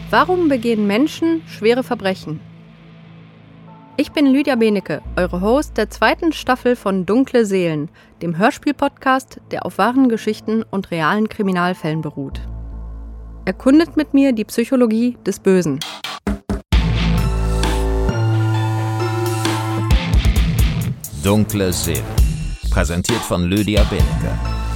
Warum begehen Menschen schwere Verbrechen? Ich bin Lydia Benecke, eure Host der 2. Staffel von Dunkle Seelen, dem Hörspiel-Podcast, der auf wahren Geschichten und realen Kriminalfällen beruht. Erkundet mit mir die Psychologie des Bösen. Dunkle Seelen, präsentiert von Lydia Benecke.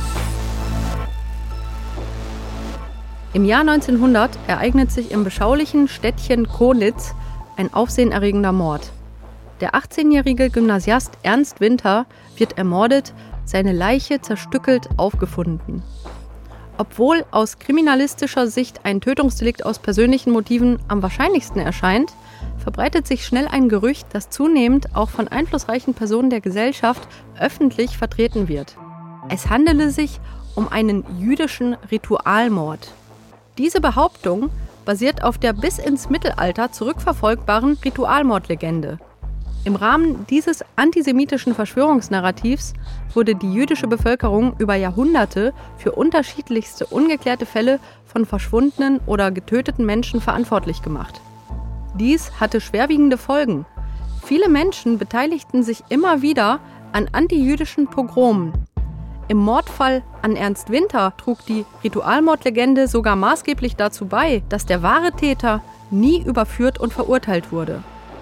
Im Jahr 1900 ereignet sich im beschaulichen Städtchen Konitz ein aufsehenerregender Mord. Der 18-jährige Gymnasiast Ernst Winter wird ermordet, seine Leiche zerstückelt aufgefunden. Obwohl aus kriminalistischer Sicht ein Tötungsdelikt aus persönlichen Motiven am wahrscheinlichsten erscheint, verbreitet sich schnell ein Gerücht, das zunehmend auch von einflussreichen Personen der Gesellschaft öffentlich vertreten wird. Es handele sich um einen jüdischen Ritualmord. Diese Behauptung basiert auf der bis ins Mittelalter zurückverfolgbaren Ritualmordlegende. Im Rahmen dieses antisemitischen Verschwörungsnarrativs wurde die jüdische Bevölkerung über Jahrhunderte für unterschiedlichste ungeklärte Fälle von verschwundenen oder getöteten Menschen verantwortlich gemacht. Dies hatte schwerwiegende Folgen. Viele Menschen beteiligten sich immer wieder an antijüdischen Pogromen. Im Mordfall an Ernst Winter trug die Ritualmordlegende sogar maßgeblich dazu bei, dass der wahre Täter nie überführt und verurteilt wurde.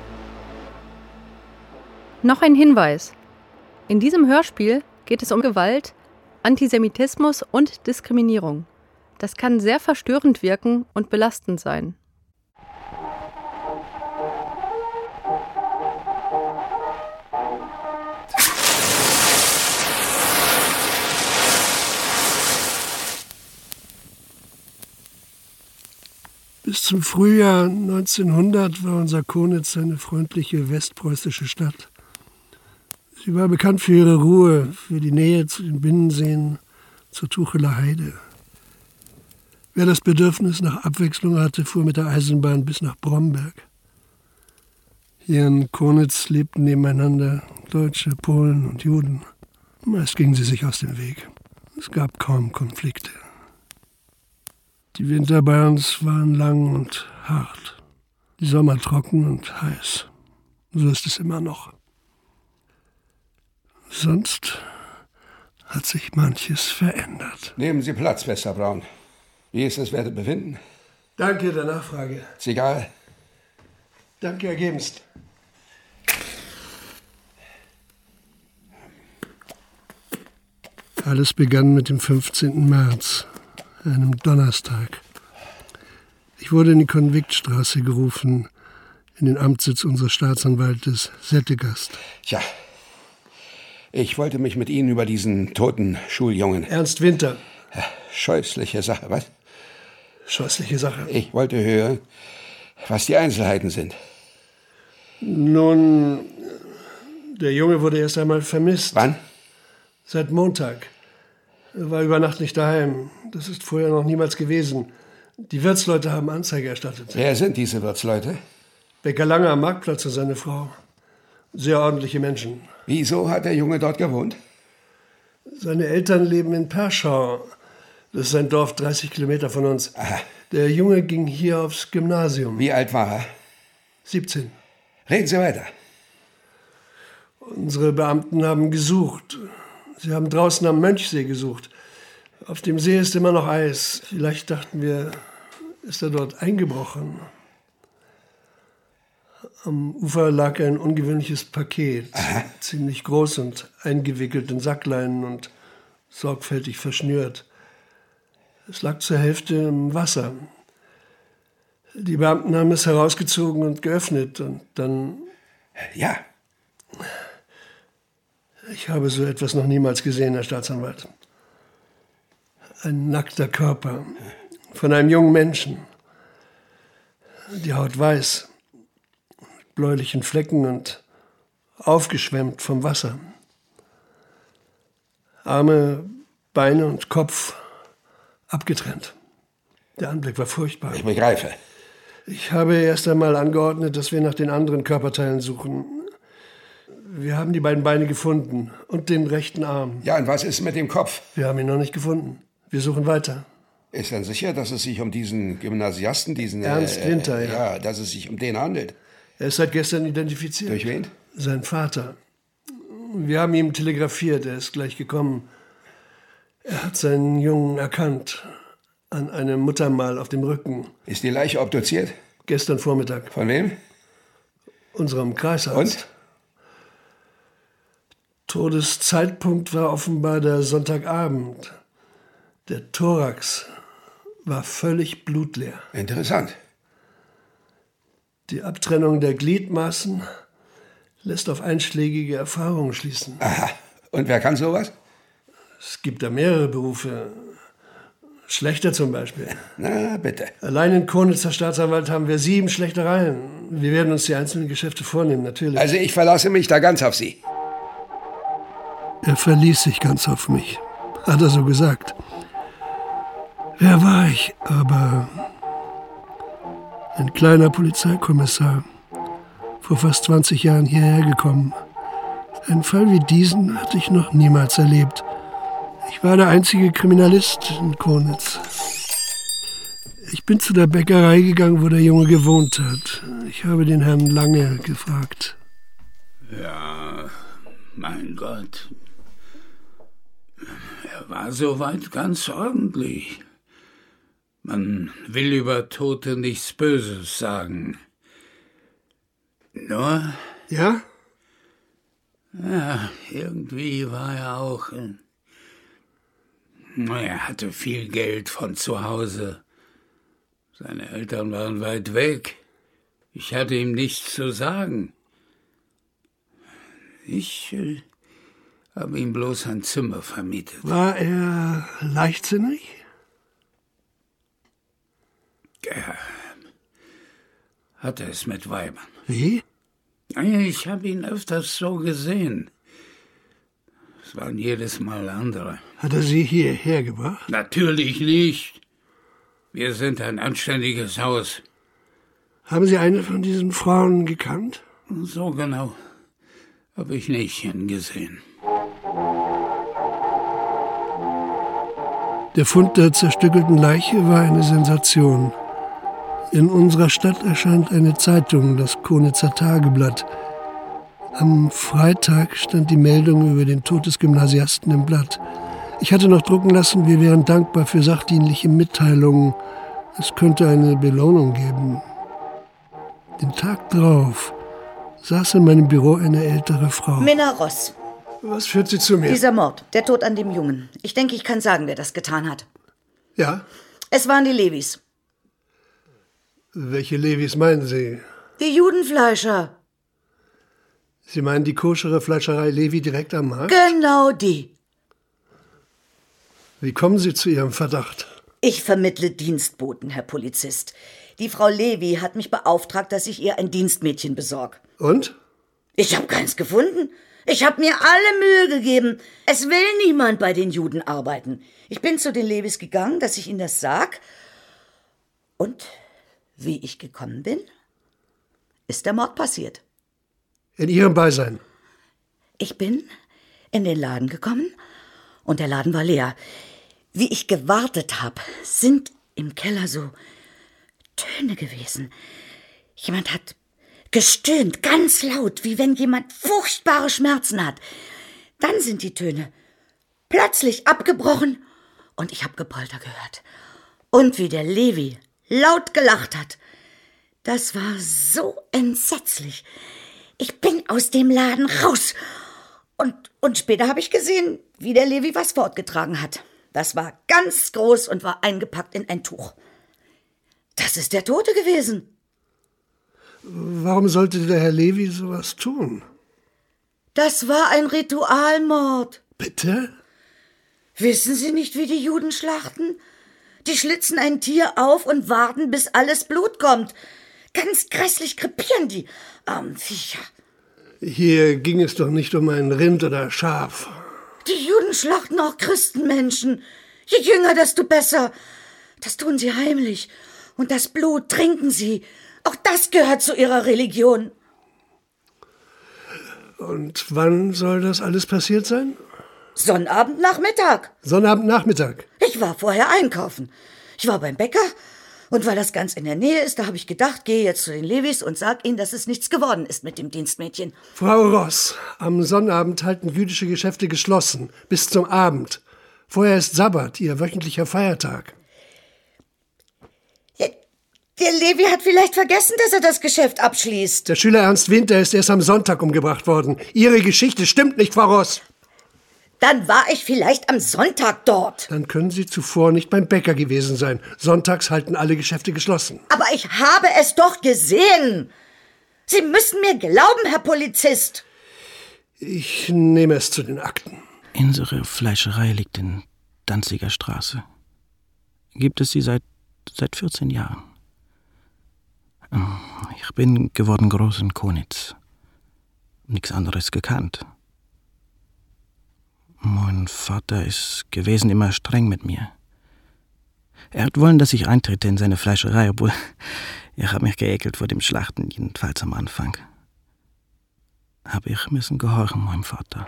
Noch ein Hinweis. In diesem Hörspiel geht es um Gewalt, Antisemitismus und Diskriminierung. Das kann sehr verstörend wirken und belastend sein. Bis zum Frühjahr 1900 war unser Konitz eine freundliche westpreußische Stadt. Sie war bekannt für ihre Ruhe, für die Nähe zu den Binnenseen, zur Tucheler Heide. Wer das Bedürfnis nach Abwechslung hatte, fuhr mit der Eisenbahn bis nach Bromberg. Hier in Konitz lebten nebeneinander Deutsche, Polen und Juden. Meist gingen sie sich aus dem Weg. Es gab kaum Konflikte. Die Winter bei uns waren lang und hart. Die Sommer trocken und heiß. So ist es immer noch. Sonst hat sich manches verändert. Nehmen Sie Platz, Mr. Braun. Wie ist das Wertebefinden? Danke der Nachfrage. Ist egal. Danke ergebenst. Alles begann mit dem 15. März, einem Donnerstag. Ich wurde in die Konviktstraße gerufen, in den Amtssitz unseres Staatsanwaltes Settegast. Tja, ich wollte mich mit Ihnen über diesen toten Schuljungen... Ernst Winter. Scheußliche Sache, was? Scheußliche Sache. Ich wollte hören, was die Einzelheiten sind. Nun, der Junge wurde erst einmal vermisst. Wann? Seit Montag. Er war über Nacht nicht daheim. Das ist vorher noch niemals gewesen. Die Wirtsleute haben Anzeige erstattet. Wer sind diese Wirtsleute? Bäcker Lange am Marktplatz und seine Frau. Sehr ordentliche Menschen. Wieso hat der Junge dort gewohnt? Seine Eltern leben in Perschau. Das ist ein Dorf 30 Kilometer von uns. Aha. Der Junge ging hier aufs Gymnasium. Wie alt war er? 17. Reden Sie weiter. Unsere Beamten haben gesucht. Sie haben draußen am Mönchsee gesucht. Auf dem See ist immer noch Eis. Vielleicht dachten wir, ist er dort eingebrochen. Am Ufer lag ein ungewöhnliches Paket. Aha. Ziemlich groß und eingewickelt in Sackleinen und sorgfältig verschnürt. Es lag zur Hälfte im Wasser. Die Beamten haben es herausgezogen und geöffnet und dann... Ja. Ich habe so etwas noch niemals gesehen, Herr Staatsanwalt. Ein nackter Körper von einem jungen Menschen. Die Haut weiß, mit bläulichen Flecken und aufgeschwemmt vom Wasser. Arme, Beine und Kopf abgetrennt. Der Anblick war furchtbar. Ich begreife. Ich habe erst einmal angeordnet, dass wir nach den anderen Körperteilen suchen. Wir haben die beiden Beine gefunden und den rechten Arm. Ja, und was ist mit dem Kopf? Wir haben ihn noch nicht gefunden. Wir suchen weiter. Ist dann sicher, dass es sich um diesen Gymnasiasten, diesen... Ernst Winter, ja. Ja, dass es sich um den handelt. Er ist seit gestern identifiziert. Durch wen? Sein Vater. Wir haben ihm telegrafiert, er ist gleich gekommen. Er hat seinen Jungen erkannt. An einem Muttermal auf dem Rücken. Ist die Leiche obduziert? Gestern Vormittag. Von wem? Unserem Kreisarzt. Und? Todeszeitpunkt war offenbar der Sonntagabend. Der Thorax war völlig blutleer. Interessant. Die Abtrennung der Gliedmaßen lässt auf einschlägige Erfahrungen schließen. Aha. Und wer kann sowas? Es gibt da mehrere Berufe. Schlächter zum Beispiel. Na, bitte. Allein in Konitzer Staatsanwalt haben wir 7 Schlechtereien. Wir werden uns die einzelnen Geschäfte vornehmen, natürlich. Also ich verlasse mich da ganz auf Sie. Er verließ sich ganz auf mich, hat er so gesagt. Wer war ich? Aber ein kleiner Polizeikommissar, vor fast 20 Jahren hierher gekommen. Einen Fall wie diesen hatte ich noch niemals erlebt. Ich war der einzige Kriminalist in Konitz. Ich bin zu der Bäckerei gegangen, wo der Junge gewohnt hat. Ich habe den Herrn Lange gefragt. Ja, mein Gott. Er war soweit ganz ordentlich. Man will über Tote nichts Böses sagen. Nur... Ja? Ja, irgendwie war er auch... Er hatte viel Geld von zu Hause. Seine Eltern waren weit weg. Ich hatte ihm nichts zu sagen. Ich habe ihm bloß ein Zimmer vermietet. War er leichtsinnig? Er hatte es mit Weibern. Wie? Ich habe ihn öfters so gesehen. Es waren jedes Mal andere. Hat er Sie hierher gebracht? Natürlich nicht. Wir sind ein anständiges Haus. Haben Sie eine von diesen Frauen gekannt? So genau habe ich nicht hingesehen. Der Fund der zerstückelten Leiche war eine Sensation. In unserer Stadt erscheint eine Zeitung, das Konitzer Tageblatt. Am Freitag stand die Meldung über den Tod des Gymnasiasten im Blatt. Ich hatte noch drucken lassen, wir wären dankbar für sachdienliche Mitteilungen. Es könnte eine Belohnung geben. Den Tag drauf saß in meinem Büro eine ältere Frau. Minna Ross. Was führt Sie zu mir? Dieser Mord, der Tod an dem Jungen. Ich denke, ich kann sagen, wer das getan hat. Ja? Es waren die Levis. Welche Levis meinen Sie? Die Judenfleischer. Sie meinen die koschere Fleischerei Levi direkt am Markt? Genau die. Wie kommen Sie zu Ihrem Verdacht? Ich vermittle Dienstboten, Herr Polizist. Die Frau Levi hat mich beauftragt, dass ich ihr ein Dienstmädchen besorge. Und? Ich habe keins gefunden. Ich habe mir alle Mühe gegeben. Es will niemand bei den Juden arbeiten. Ich bin zu den Levis gegangen, dass ich ihnen das sag. Und wie ich gekommen bin, ist der Mord passiert. In Ihrem Beisein? Ich bin in den Laden gekommen und der Laden war leer. Wie ich gewartet habe, sind im Keller so Töne gewesen. Jemand hat gestöhnt, ganz laut, wie wenn jemand furchtbare Schmerzen hat. Dann sind die Töne plötzlich abgebrochen und ich habe Gepolter gehört. Und wie der Levi laut gelacht hat. Das war so entsetzlich. Ich bin aus dem Laden raus. Und später habe ich gesehen, wie der Levi was fortgetragen hat. Das war ganz groß und war eingepackt in ein Tuch. Das ist der Tote gewesen. Warum sollte der Herr Levi sowas tun? Das war ein Ritualmord. Bitte? Wissen Sie nicht, wie die Juden schlachten? Die schlitzen ein Tier auf und warten, bis alles Blut kommt. Ganz grässlich krepieren die armen Viecher. Hier ging es doch nicht um ein Rind oder Schaf. Die Juden schlachten auch Christenmenschen. Je jünger, desto besser. Das tun sie heimlich. Und das Blut trinken sie. Auch das gehört zu ihrer Religion. Und wann soll das alles passiert sein? Sonnabendnachmittag. Sonnabendnachmittag. Ich war vorher einkaufen. Ich war beim Bäcker und weil das ganz in der Nähe ist, da habe ich gedacht, gehe jetzt zu den Levis und sag ihnen, dass es nichts geworden ist mit dem Dienstmädchen. Frau Ross, am Sonnabend halten jüdische Geschäfte geschlossen, bis zum Abend. Vorher ist Sabbat, Ihr wöchentlicher Feiertag. Der Levi hat vielleicht vergessen, dass er das Geschäft abschließt. Der Schüler Ernst Winter ist erst am Sonntag umgebracht worden. Ihre Geschichte stimmt nicht, Frau Ross. Dann war ich vielleicht am Sonntag dort. Dann können Sie zuvor nicht beim Bäcker gewesen sein. Sonntags halten alle Geschäfte geschlossen. Aber ich habe es doch gesehen. Sie müssen mir glauben, Herr Polizist. Ich nehme es zu den Akten. Unsere Fleischerei liegt in Danziger Straße. Gibt es sie seit 14 Jahren. Ich bin geworden groß in Konitz. Nichts anderes gekannt. Mein Vater ist gewesen immer streng mit mir. Er hat wollen, dass ich eintrete in seine Fleischerei, obwohl ich habe mich geekelt vor dem Schlachten, jedenfalls am Anfang. Aber ich müssen gehorchen, meinem Vater.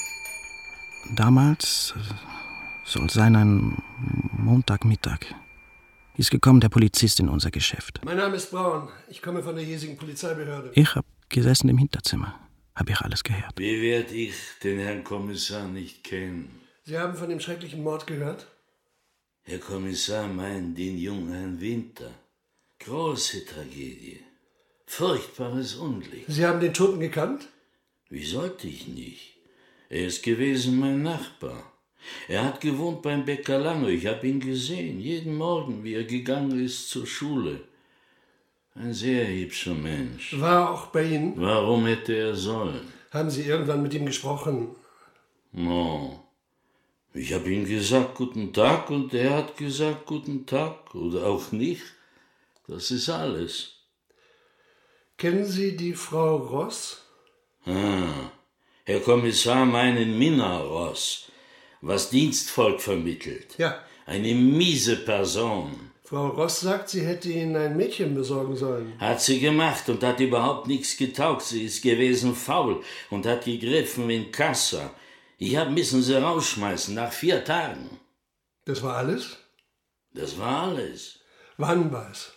Damals soll sein ein Montagmittag. Ist gekommen der Polizist in unser Geschäft. Mein Name ist Braun. Ich komme von der hiesigen Polizeibehörde. Ich hab gesessen im Hinterzimmer. Hab ich alles gehört. Wie werd ich den Herrn Kommissar nicht kennen? Sie haben von dem schrecklichen Mord gehört? Herr Kommissar meint den jungen Herrn Winter. Große Tragödie. Furchtbares Unglück. Sie haben den Toten gekannt? Wie sollte ich nicht? Er ist gewesen mein Nachbar. Er hat gewohnt beim Bäcker Lange. Ich habe ihn gesehen, jeden Morgen, wie er gegangen ist zur Schule. Ein sehr hübscher Mensch. War auch bei Ihnen? Warum hätte er sollen? Haben Sie irgendwann mit ihm gesprochen? No. Ich habe ihm gesagt, guten Tag, und er hat gesagt, guten Tag. Oder auch nicht. Das ist alles. Kennen Sie die Frau Ross? Herr Kommissar meinen Minna Ross, was Dienstvolk vermittelt. Ja. Eine miese Person. Frau Ross sagt, sie hätte Ihnen ein Mädchen besorgen sollen. Hat sie gemacht und hat überhaupt nichts getaugt. Sie ist gewesen faul und hat gegriffen wie ein Kasser. Ich hab müssen sie rausschmeißen nach 4 Tagen. Das war alles? Das war alles. Wann war es?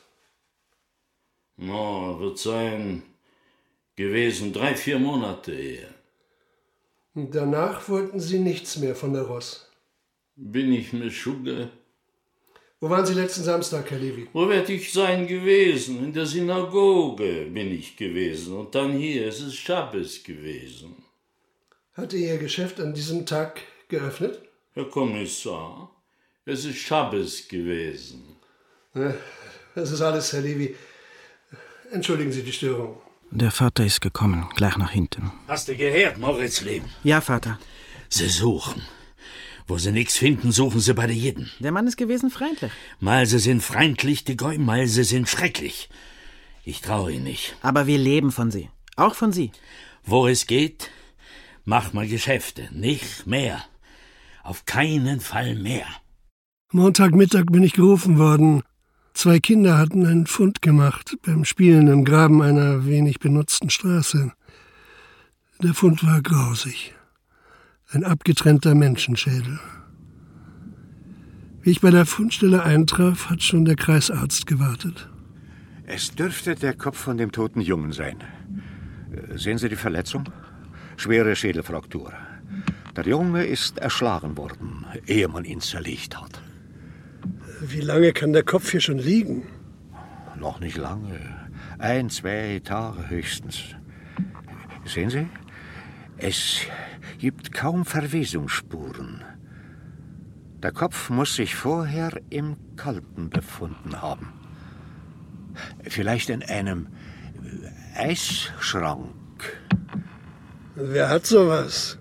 Wird sein gewesen 3-4 Monate her. Und danach wollten Sie nichts mehr von der Ross? Bin ich mir Schugge? Wo waren Sie letzten Samstag, Herr Levi? Wo werd ich sein gewesen? In der Synagoge bin ich gewesen. Und dann hier, es ist Schabbes gewesen. Hatte Ihr Geschäft an diesem Tag geöffnet? Herr Kommissar, es ist Schabbes gewesen. Das ist alles, Herr Levi. Entschuldigen Sie die Störung. Der Vater ist gekommen, gleich nach hinten. Hast du gehört, Moritzleben? Ja, Vater. Sie suchen. Wo sie nichts finden, suchen sie bei den Jiden. Der Mann ist gewesen freundlich. Mal sie sind freundlich, die Gäu, mal sie sind schrecklich. Ich traue ihnen nicht. Aber wir leben von sie. Auch von sie. Wo es geht, mach mal Geschäfte. Nicht mehr. Auf keinen Fall mehr. Montagmittag bin ich gerufen worden. 2 Kinder hatten einen Fund gemacht beim Spielen im Graben einer wenig benutzten Straße. Der Fund war grausig. Ein abgetrennter Menschenschädel. Wie ich bei der Fundstelle eintraf, hat schon der Kreisarzt gewartet. Es dürfte der Kopf von dem toten Jungen sein. Sehen Sie die Verletzung? Schwere Schädelfraktur. Der Junge ist erschlagen worden, ehe man ihn zerlegt hat. Wie lange kann der Kopf hier schon liegen? Noch nicht lange. 1-2 Tage höchstens. Sehen Sie? Es gibt kaum Verwesungsspuren. Der Kopf muss sich vorher im Kalten befunden haben. Vielleicht in einem Eisschrank. Wer hat sowas?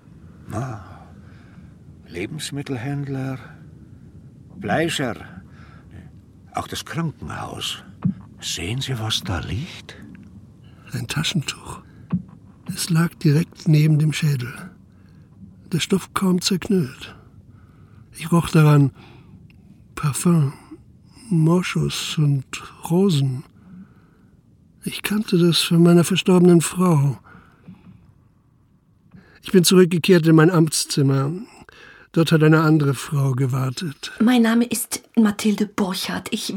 Lebensmittelhändler, Fleischer, auch das Krankenhaus. Sehen Sie, was da liegt? Ein Taschentuch. Es lag direkt neben dem Schädel. Der Stoff kaum zerknüllt. Ich roch daran Parfum, Moschus und Rosen. Ich kannte das von meiner verstorbenen Frau. Ich bin zurückgekehrt in mein Amtszimmer. Dort hat eine andere Frau gewartet. Mein Name ist Mathilde Borchardt. Es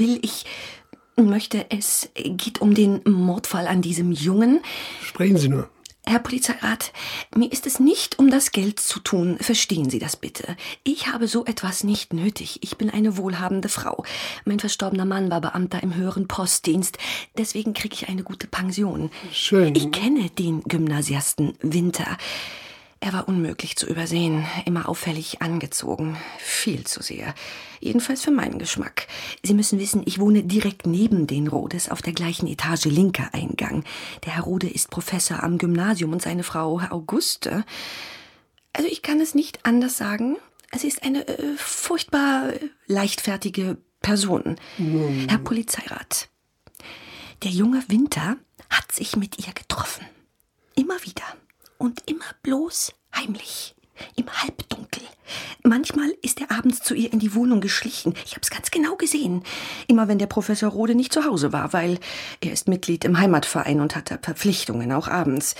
geht um den Mordfall an diesem Jungen. Sprechen Sie nur. Herr Polizeirat, mir ist es nicht um das Geld zu tun. Verstehen Sie das bitte. Ich habe so etwas nicht nötig. Ich bin eine wohlhabende Frau. Mein verstorbener Mann war Beamter im höheren Postdienst. Deswegen kriege ich eine gute Pension. Schön. Ich kenne den Gymnasiasten Winter. Er war unmöglich zu übersehen, immer auffällig angezogen. Viel zu sehr. Jedenfalls für meinen Geschmack. Sie müssen wissen, ich wohne direkt neben den Rodes auf der gleichen Etage, linker Eingang. Der Herr Rode ist Professor am Gymnasium und seine Frau Auguste. Also ich kann es nicht anders sagen. Sie ist eine furchtbar leichtfertige Person. Herr Polizeirat, der junge Winter hat sich mit ihr getroffen. Immer wieder. Und immer bloß heimlich, im Halbdunkel. Manchmal ist er abends zu ihr in die Wohnung geschlichen. Ich habe es ganz genau gesehen. Immer wenn der Professor Rode nicht zu Hause war, weil er ist Mitglied im Heimatverein und hat Verpflichtungen, auch abends.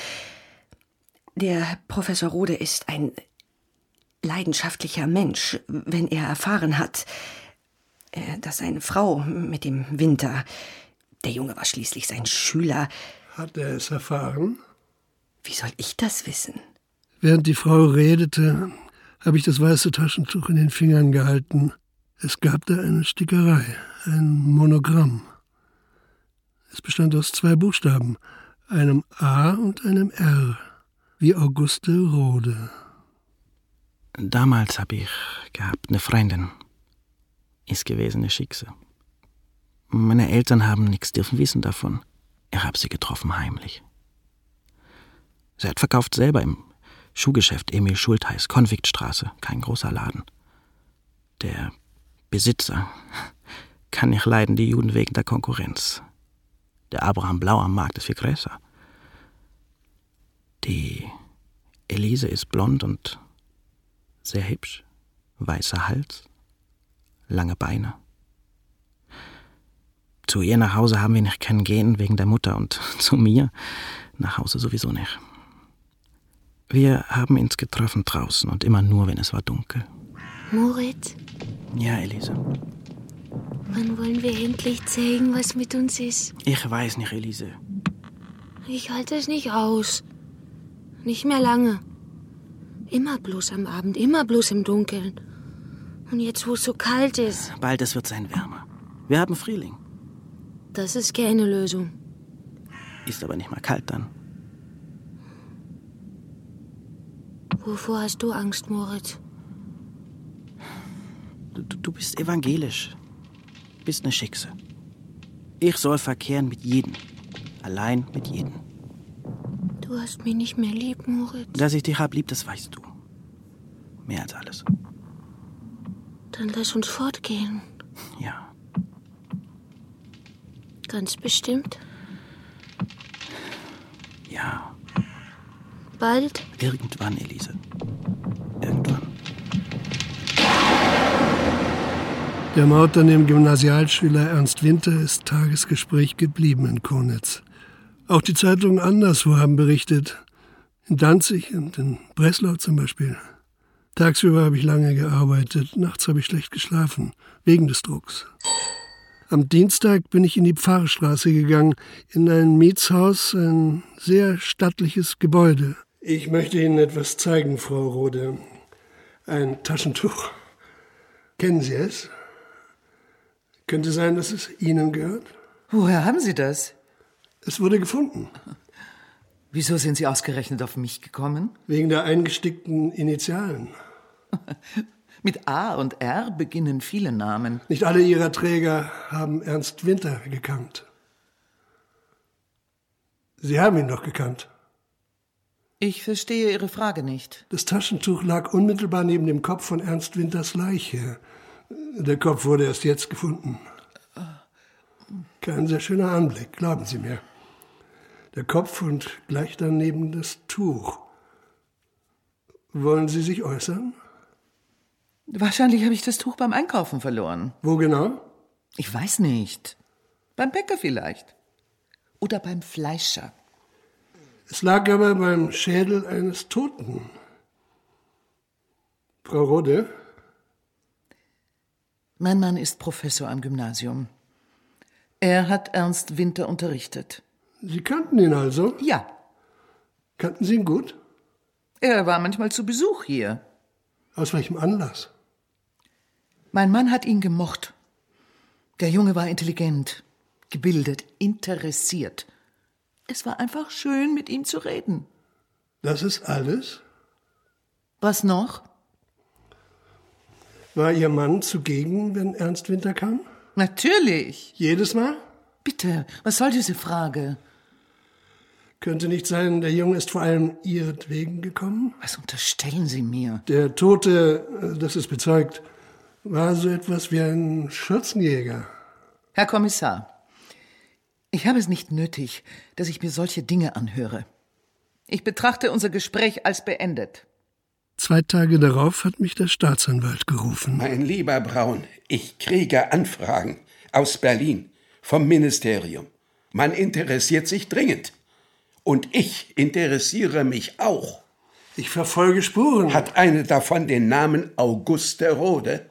Der Professor Rode ist ein leidenschaftlicher Mensch, wenn er erfahren hat, dass seine Frau mit dem Winter, der Junge war schließlich sein Schüler. Hat er es erfahren? Wie soll ich das wissen? Während die Frau redete, habe ich das weiße Taschentuch in den Fingern gehalten. Es gab da eine Stickerei, ein Monogramm. Es bestand aus 2 Buchstaben, einem A und einem R, wie Auguste Rode. Damals habe ich gehabt eine Freundin. Ist gewesen eine Schickse. Meine Eltern haben nichts dürfen wissen davon. Ich habe sie getroffen heimlich. Sie hat verkauft selber im Schuhgeschäft Emil Schultheiß, Konviktstraße, kein großer Laden. Der Besitzer kann nicht leiden, die Juden wegen der Konkurrenz. Der Abraham Blau am Markt ist viel größer. Die Elise ist blond und sehr hübsch, weißer Hals, lange Beine. Zu ihr nach Hause haben wir nicht können gehen wegen der Mutter und zu mir nach Hause sowieso nicht. Wir haben uns getroffen draußen und immer nur, wenn es war dunkel. Moritz? Ja, Elise? Wann wollen wir endlich zeigen, was mit uns ist? Ich weiß nicht, Elise. Ich halte es nicht aus. Nicht mehr lange. Immer bloß am Abend, immer bloß im Dunkeln. Und jetzt, wo es so kalt ist. Bald es wird sein wärmer. Wir haben Frühling. Das ist keine Lösung. Ist aber nicht mal kalt dann. Wovor hast du Angst, Moritz? Du bist evangelisch. Bist eine Schickse. Ich soll verkehren mit jedem. Allein mit jedem. Du hast mich nicht mehr lieb, Moritz. Dass ich dich hab lieb, das weißt du. Mehr als alles. Dann lass uns fortgehen. Ja. Ganz bestimmt? Ja. Bald? Irgendwann, Elise. Irgendwann. Der Mord an dem Gymnasialschüler Ernst Winter ist Tagesgespräch geblieben in Konitz. Auch die Zeitungen anderswo haben berichtet. In Danzig und in Breslau zum Beispiel. Tagsüber habe ich lange gearbeitet, nachts habe ich schlecht geschlafen, wegen des Drucks. Am Dienstag bin ich in die Pfarrstraße gegangen, in ein Mietshaus, ein sehr stattliches Gebäude. Ich möchte Ihnen etwas zeigen, Frau Rode. Ein Taschentuch. Kennen Sie es? Könnte sein, dass es Ihnen gehört? Woher haben Sie das? Es wurde gefunden. Wieso sind Sie ausgerechnet auf mich gekommen? Wegen der eingestickten Initialen. Mit A und R beginnen viele Namen. Nicht alle Ihrer Träger haben Ernst Winter gekannt. Sie haben ihn doch gekannt. Ich verstehe Ihre Frage nicht. Das Taschentuch lag unmittelbar neben dem Kopf von Ernst Winters Leiche. Der Kopf wurde erst jetzt gefunden. Kein sehr schöner Anblick, glauben Sie mir. Der Kopf und gleich daneben das Tuch. Wollen Sie sich äußern? Wahrscheinlich habe ich das Tuch beim Einkaufen verloren. Wo genau? Ich weiß nicht. Beim Bäcker vielleicht. Oder beim Fleischer. Es lag aber beim Schädel eines Toten. Frau Rode? Mein Mann ist Professor am Gymnasium. Er hat Ernst Winter unterrichtet. Sie kannten ihn also? Ja. Kannten Sie ihn gut? Er war manchmal zu Besuch hier. Aus welchem Anlass? Mein Mann hat ihn gemocht. Der Junge war intelligent, gebildet, interessiert. Es war einfach schön, mit ihm zu reden. Das ist alles? Was noch? War Ihr Mann zugegen, wenn Ernst Winter kam? Natürlich. Jedes Mal? Bitte, was soll diese Frage? Könnte nicht sein, der Junge ist vor allem ihretwegen gekommen? Was unterstellen Sie mir? Der Tote, das ist bezeugt, war so etwas wie ein Schürzenjäger. Herr Kommissar, ich habe es nicht nötig, dass ich mir solche Dinge anhöre. Ich betrachte unser Gespräch als beendet. 2 Tage darauf hat mich der Staatsanwalt gerufen. Mein lieber Braun, ich kriege Anfragen aus Berlin, vom Ministerium. Man interessiert sich dringend. Und ich interessiere mich auch. Ich verfolge Spuren. Hat eine davon den Namen Auguste Rode?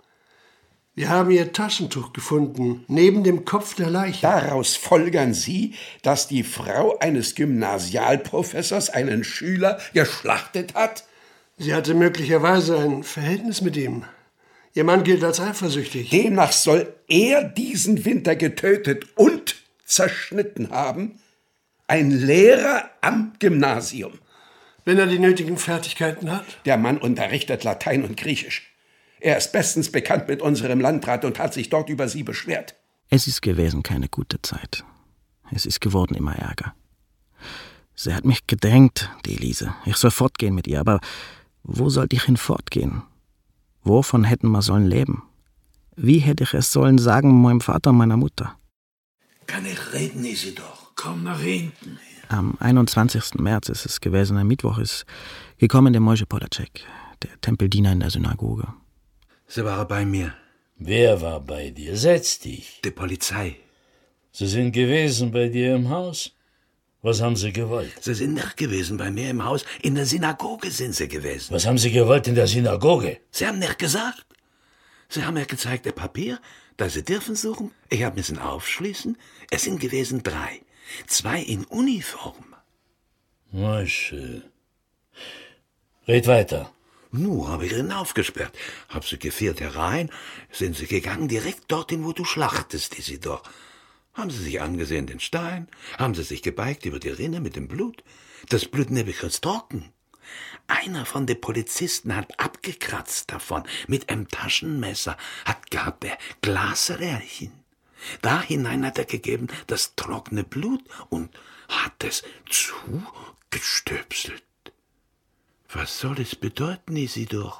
Wir haben ihr Taschentuch gefunden, neben dem Kopf der Leiche. Daraus folgern Sie, dass die Frau eines Gymnasialprofessors einen Schüler geschlachtet hat? Sie hatte möglicherweise ein Verhältnis mit ihm. Ihr Mann gilt als eifersüchtig. Demnach soll er diesen Winter getötet und zerschnitten haben? Ein Lehrer am Gymnasium. Wenn er die nötigen Fertigkeiten hat? Der Mann unterrichtet Latein und Griechisch. Er ist bestens bekannt mit unserem Landrat und hat sich dort über Sie beschwert. Es ist gewesen keine gute Zeit. Es ist geworden immer Ärger. Sie hat mich gedrängt, die Elise. Ich soll fortgehen mit ihr, aber wo sollte ich hin fortgehen? Wovon hätten wir sollen leben? Wie hätte ich es sollen sagen meinem Vater und meiner Mutter? Kann ich reden, Isidor? Komm nach hinten. Am 21. März ist es gewesen, ein Mittwoch ist gekommen der Moshe Polacek, der Tempeldiener in der Synagoge. Sie waren bei mir. Wer war bei dir? Setz dich. Die Polizei. Sie sind gewesen bei dir im Haus? Was haben sie gewollt? Sie sind nicht gewesen bei mir im Haus. In der Synagoge sind sie gewesen. Was haben sie gewollt in der Synagoge? Sie haben nicht gesagt. Sie haben mir gezeigt, ein Papier, das Sie dürfen suchen. Ich habe müssen aufschließen. Es sind gewesen 3. 2 in Uniform. Moshe. Red weiter. Nu habe ich ihn aufgesperrt. Hab sie geführt herein. Sind sie gegangen direkt dorthin, wo du schlachtest, Isidor. Haben sie sich angesehen, den Stein? Haben sie sich gebeigt über die Rinne mit dem Blut? Das Blut nebig ist trocken. Einer von den Polizisten hat abgekratzt davon mit einem Taschenmesser, hat gehabt der Glasröhrchen. Da hinein hat er gegeben das trockene Blut und hat es zugestöpselt. Was soll es bedeuten, Isidor?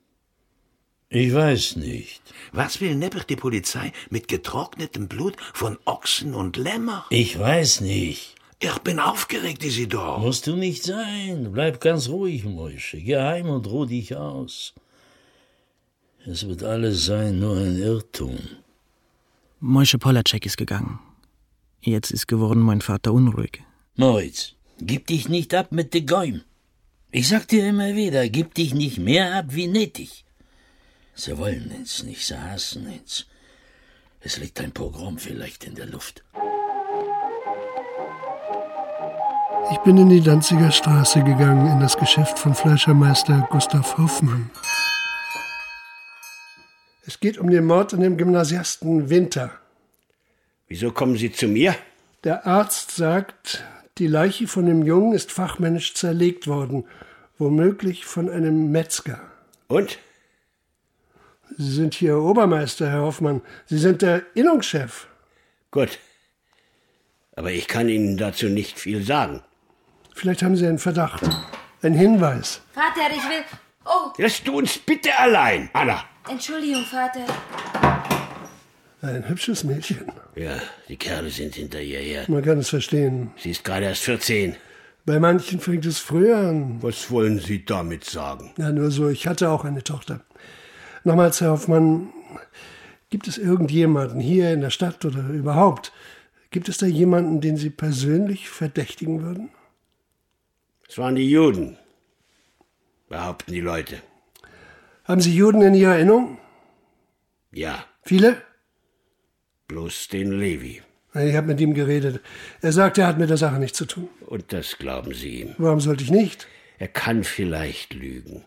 Ich weiß nicht. Was will nebig die Polizei mit getrocknetem Blut von Ochsen und Lämmer? Ich weiß nicht. Ich bin aufgeregt, Isidor. Musst du nicht sein. Bleib ganz ruhig, Moshe. Geh heim und ruh dich aus. Es wird alles sein, nur ein Irrtum. Moshe Polacek ist gegangen. Jetzt ist geworden mein Vater unruhig. Moritz, gib dich nicht ab mit de Gäum. Ich sag dir immer wieder, gib dich nicht mehr ab wie nötig. Sie wollen uns nicht, sie hassen uns. Es liegt ein Pogrom vielleicht in der Luft. Ich bin in die Danziger Straße gegangen, in das Geschäft von Fleischermeister Gustav Hoffmann. Es geht um den Mord an dem Gymnasiasten Winter. Wieso kommen Sie zu mir? Der Arzt sagt, die Leiche von dem Jungen ist fachmännisch zerlegt worden, womöglich von einem Metzger. Und? Sie sind hier Obermeister, Herr Hoffmann. Sie sind der Innungschef. Gut. Aber ich kann Ihnen dazu nicht viel sagen. Vielleicht haben Sie einen Verdacht, einen Hinweis. Vater, ich will... Oh! Lässt du uns bitte allein, Anna. Entschuldigung, Vater. Ein hübsches Mädchen. Ja, die Kerle sind hinter ihr her. Man kann es verstehen. Sie ist gerade erst 14. Bei manchen fängt es früher an. Was wollen Sie damit sagen? Ja, nur so, ich hatte auch eine Tochter. Nochmals, Herr Hoffmann, gibt es irgendjemanden hier in der Stadt oder überhaupt, gibt es da jemanden, den Sie persönlich verdächtigen würden? Es waren die Juden, behaupten die Leute. Haben Sie Juden in Ihrer Erinnerung? Ja. Viele? Bloß den Levi. Ich habe mit ihm geredet. Er sagt, er hat mit der Sache nichts zu tun. Und das glauben Sie ihm. Warum sollte ich nicht? Er kann vielleicht lügen.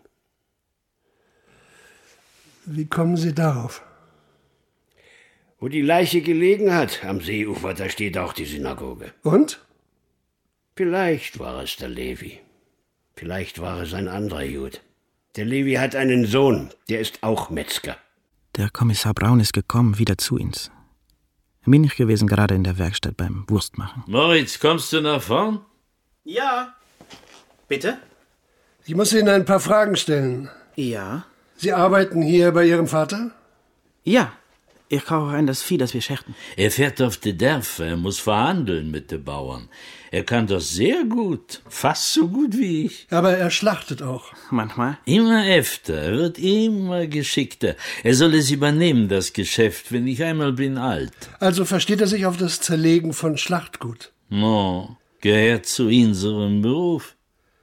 Wie kommen Sie darauf? Wo die Leiche gelegen hat, am Seeufer, da steht auch die Synagoge. Und? Vielleicht war es der Levi. Vielleicht war es ein anderer Jud. Der Levi hat einen Sohn, der ist auch Metzger. Der Kommissar Braun ist gekommen, wieder zu uns. Bin ich gewesen, gerade in der Werkstatt beim Wurstmachen. Moritz, kommst du nach vorn? Ja. Bitte? Ich muss Ihnen ein paar Fragen stellen. Ja. Sie arbeiten hier bei Ihrem Vater? Ja. Ich kaufe ein das Vieh, das wir schächten. Er fährt auf die Dörfer, er muss verhandeln mit den Bauern. Er kann das sehr gut, fast so gut wie ich. Aber er schlachtet auch. Manchmal. Immer öfter, er wird immer geschickter. Er soll es übernehmen, das Geschäft, wenn ich einmal bin alt. Also versteht er sich auf das Zerlegen von Schlachtgut? No, gehört zu unserem Beruf.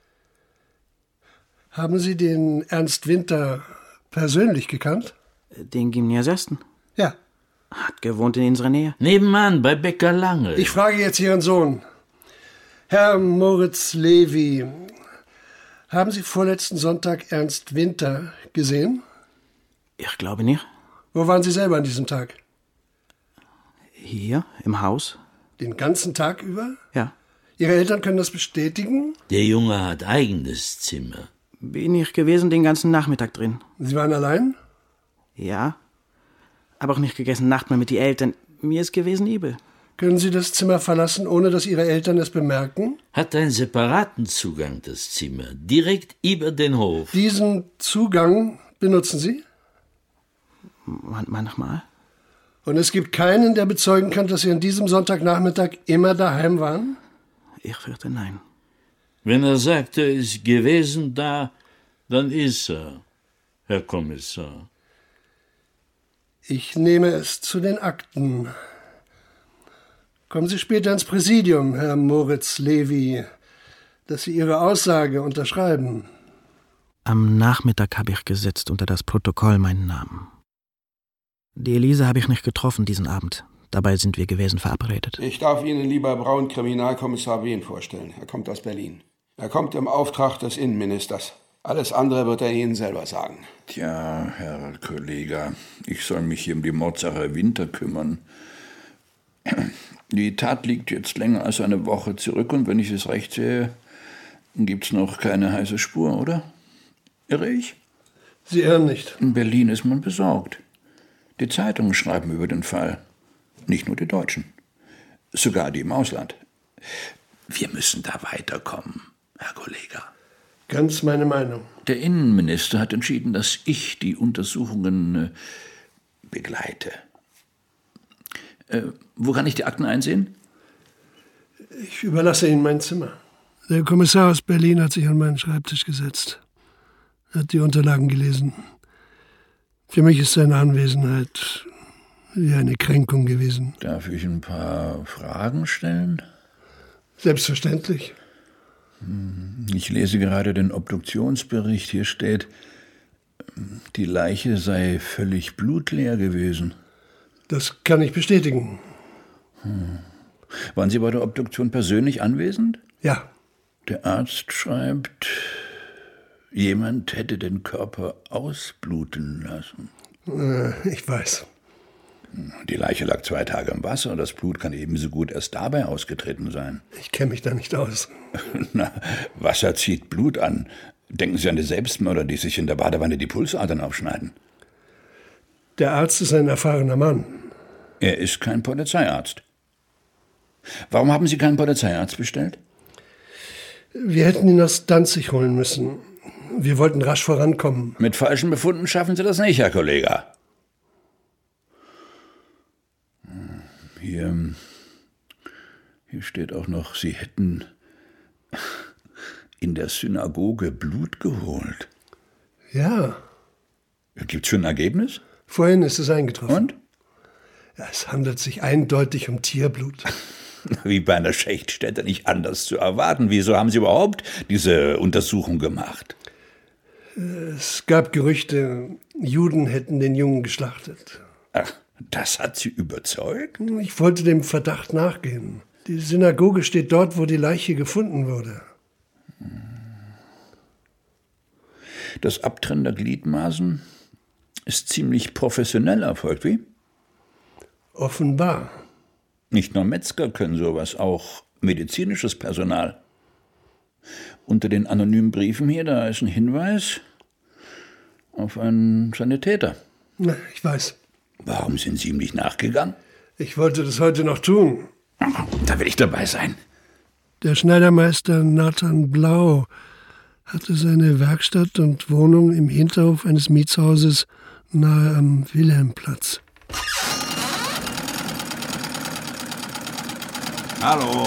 Haben Sie den Ernst Winter persönlich gekannt? Den Gymnasiasten? Ja. Hat gewohnt in unserer Nähe. Nebenan, bei Bäcker Lange. Ich frage jetzt Ihren Sohn. Herr Moritz Levi, haben Sie vorletzten Sonntag Ernst Winter gesehen? Ich glaube nicht. Wo waren Sie selber an diesem Tag? Hier, im Haus. Den ganzen Tag über? Ja. Ihre Eltern können das bestätigen? Der Junge hat eigenes Zimmer. Bin ich gewesen den ganzen Nachmittag drin. Sie waren allein? Ja. Aber auch nicht gegessen Nacht mal mit die Eltern. Mir ist gewesen übel. Können Sie das Zimmer verlassen, ohne dass Ihre Eltern es bemerken? Hat einen separaten Zugang, das Zimmer, direkt über den Hof. Diesen Zugang benutzen Sie? Manchmal. Und es gibt keinen, der bezeugen kann, dass Sie an diesem Sonntagnachmittag immer daheim waren? Ich fürchte, nein. Wenn er sagt, er ist gewesen da, dann ist er, Herr Kommissar. Ich nehme es zu den Akten. Kommen Sie später ins Präsidium, Herr Moritz Levi, dass Sie Ihre Aussage unterschreiben. Am Nachmittag habe ich gesetzt unter das Protokoll meinen Namen. Die Elise habe ich nicht getroffen diesen Abend. Dabei sind wir gewesen verabredet. Ich darf Ihnen lieber Braun Kriminalkommissar Wehn vorstellen. Er kommt aus Berlin. Er kommt im Auftrag des Innenministers. Alles andere wird er Ihnen selber sagen. Tja, Herr Kollege, ich soll mich hier um die Mordsache Winter kümmern. Die Tat liegt jetzt länger als eine Woche zurück und wenn ich es recht sehe, gibt's noch keine heiße Spur, oder? Irre ich? Sie irren nicht. In Berlin ist man besorgt. Die Zeitungen schreiben über den Fall. Nicht nur die Deutschen. Sogar die im Ausland. Wir müssen da weiterkommen, Herr Kollege. Ganz meine Meinung. Der Innenminister hat entschieden, dass ich die Untersuchungen begleite. Wo kann ich die Akten einsehen? Ich überlasse Ihnen mein Zimmer. Der Kommissar aus Berlin hat sich an meinen Schreibtisch gesetzt. Er hat die Unterlagen gelesen. Für mich ist seine Anwesenheit wie eine Kränkung gewesen. Darf ich ein paar Fragen stellen? Selbstverständlich. Ich lese gerade den Obduktionsbericht. Hier steht, die Leiche sei völlig blutleer gewesen. Das kann ich bestätigen. Waren Sie bei der Obduktion persönlich anwesend? Ja. Der Arzt schreibt, jemand hätte den Körper ausbluten lassen. Ich weiß. Die Leiche lag 2 Tage im Wasser. Das Blut kann ebenso gut erst dabei ausgetreten sein. Ich kenne mich da nicht aus. Na, Wasser zieht Blut an. Denken Sie an die Selbstmörder, die sich in der Badewanne die Pulsadern aufschneiden. Der Arzt ist ein erfahrener Mann. Er ist kein Polizeiarzt. Warum haben Sie keinen Polizeiarzt bestellt? Wir hätten ihn aus Danzig holen müssen. Wir wollten rasch vorankommen. Mit falschen Befunden schaffen Sie das nicht, Herr Kollege. Hier steht auch noch, Sie hätten in der Synagoge Blut geholt. Ja. Gibt's schon ein Ergebnis? Vorhin ist es eingetroffen. Und? Ja, es handelt sich eindeutig um Tierblut. Wie bei einer Schächtstätte nicht anders zu erwarten. Wieso haben Sie überhaupt diese Untersuchung gemacht? Es gab Gerüchte, Juden hätten den Jungen geschlachtet. Ach, das hat Sie überzeugt? Ich wollte dem Verdacht nachgehen. Die Synagoge steht dort, wo die Leiche gefunden wurde. Das Abtrennen der Gliedmaßen ist ziemlich professionell erfolgt, wie? Offenbar. Nicht nur Metzger können sowas, auch medizinisches Personal. Unter den anonymen Briefen hier, da ist ein Hinweis auf einen Sanitäter. Na, ich weiß. Warum sind Sie ihm nicht nachgegangen? Ich wollte das heute noch tun. Da will ich dabei sein. Der Schneidermeister Nathan Blau hatte seine Werkstatt und Wohnung im Hinterhof eines Mietshauses nahe am Wilhelmplatz. Hallo.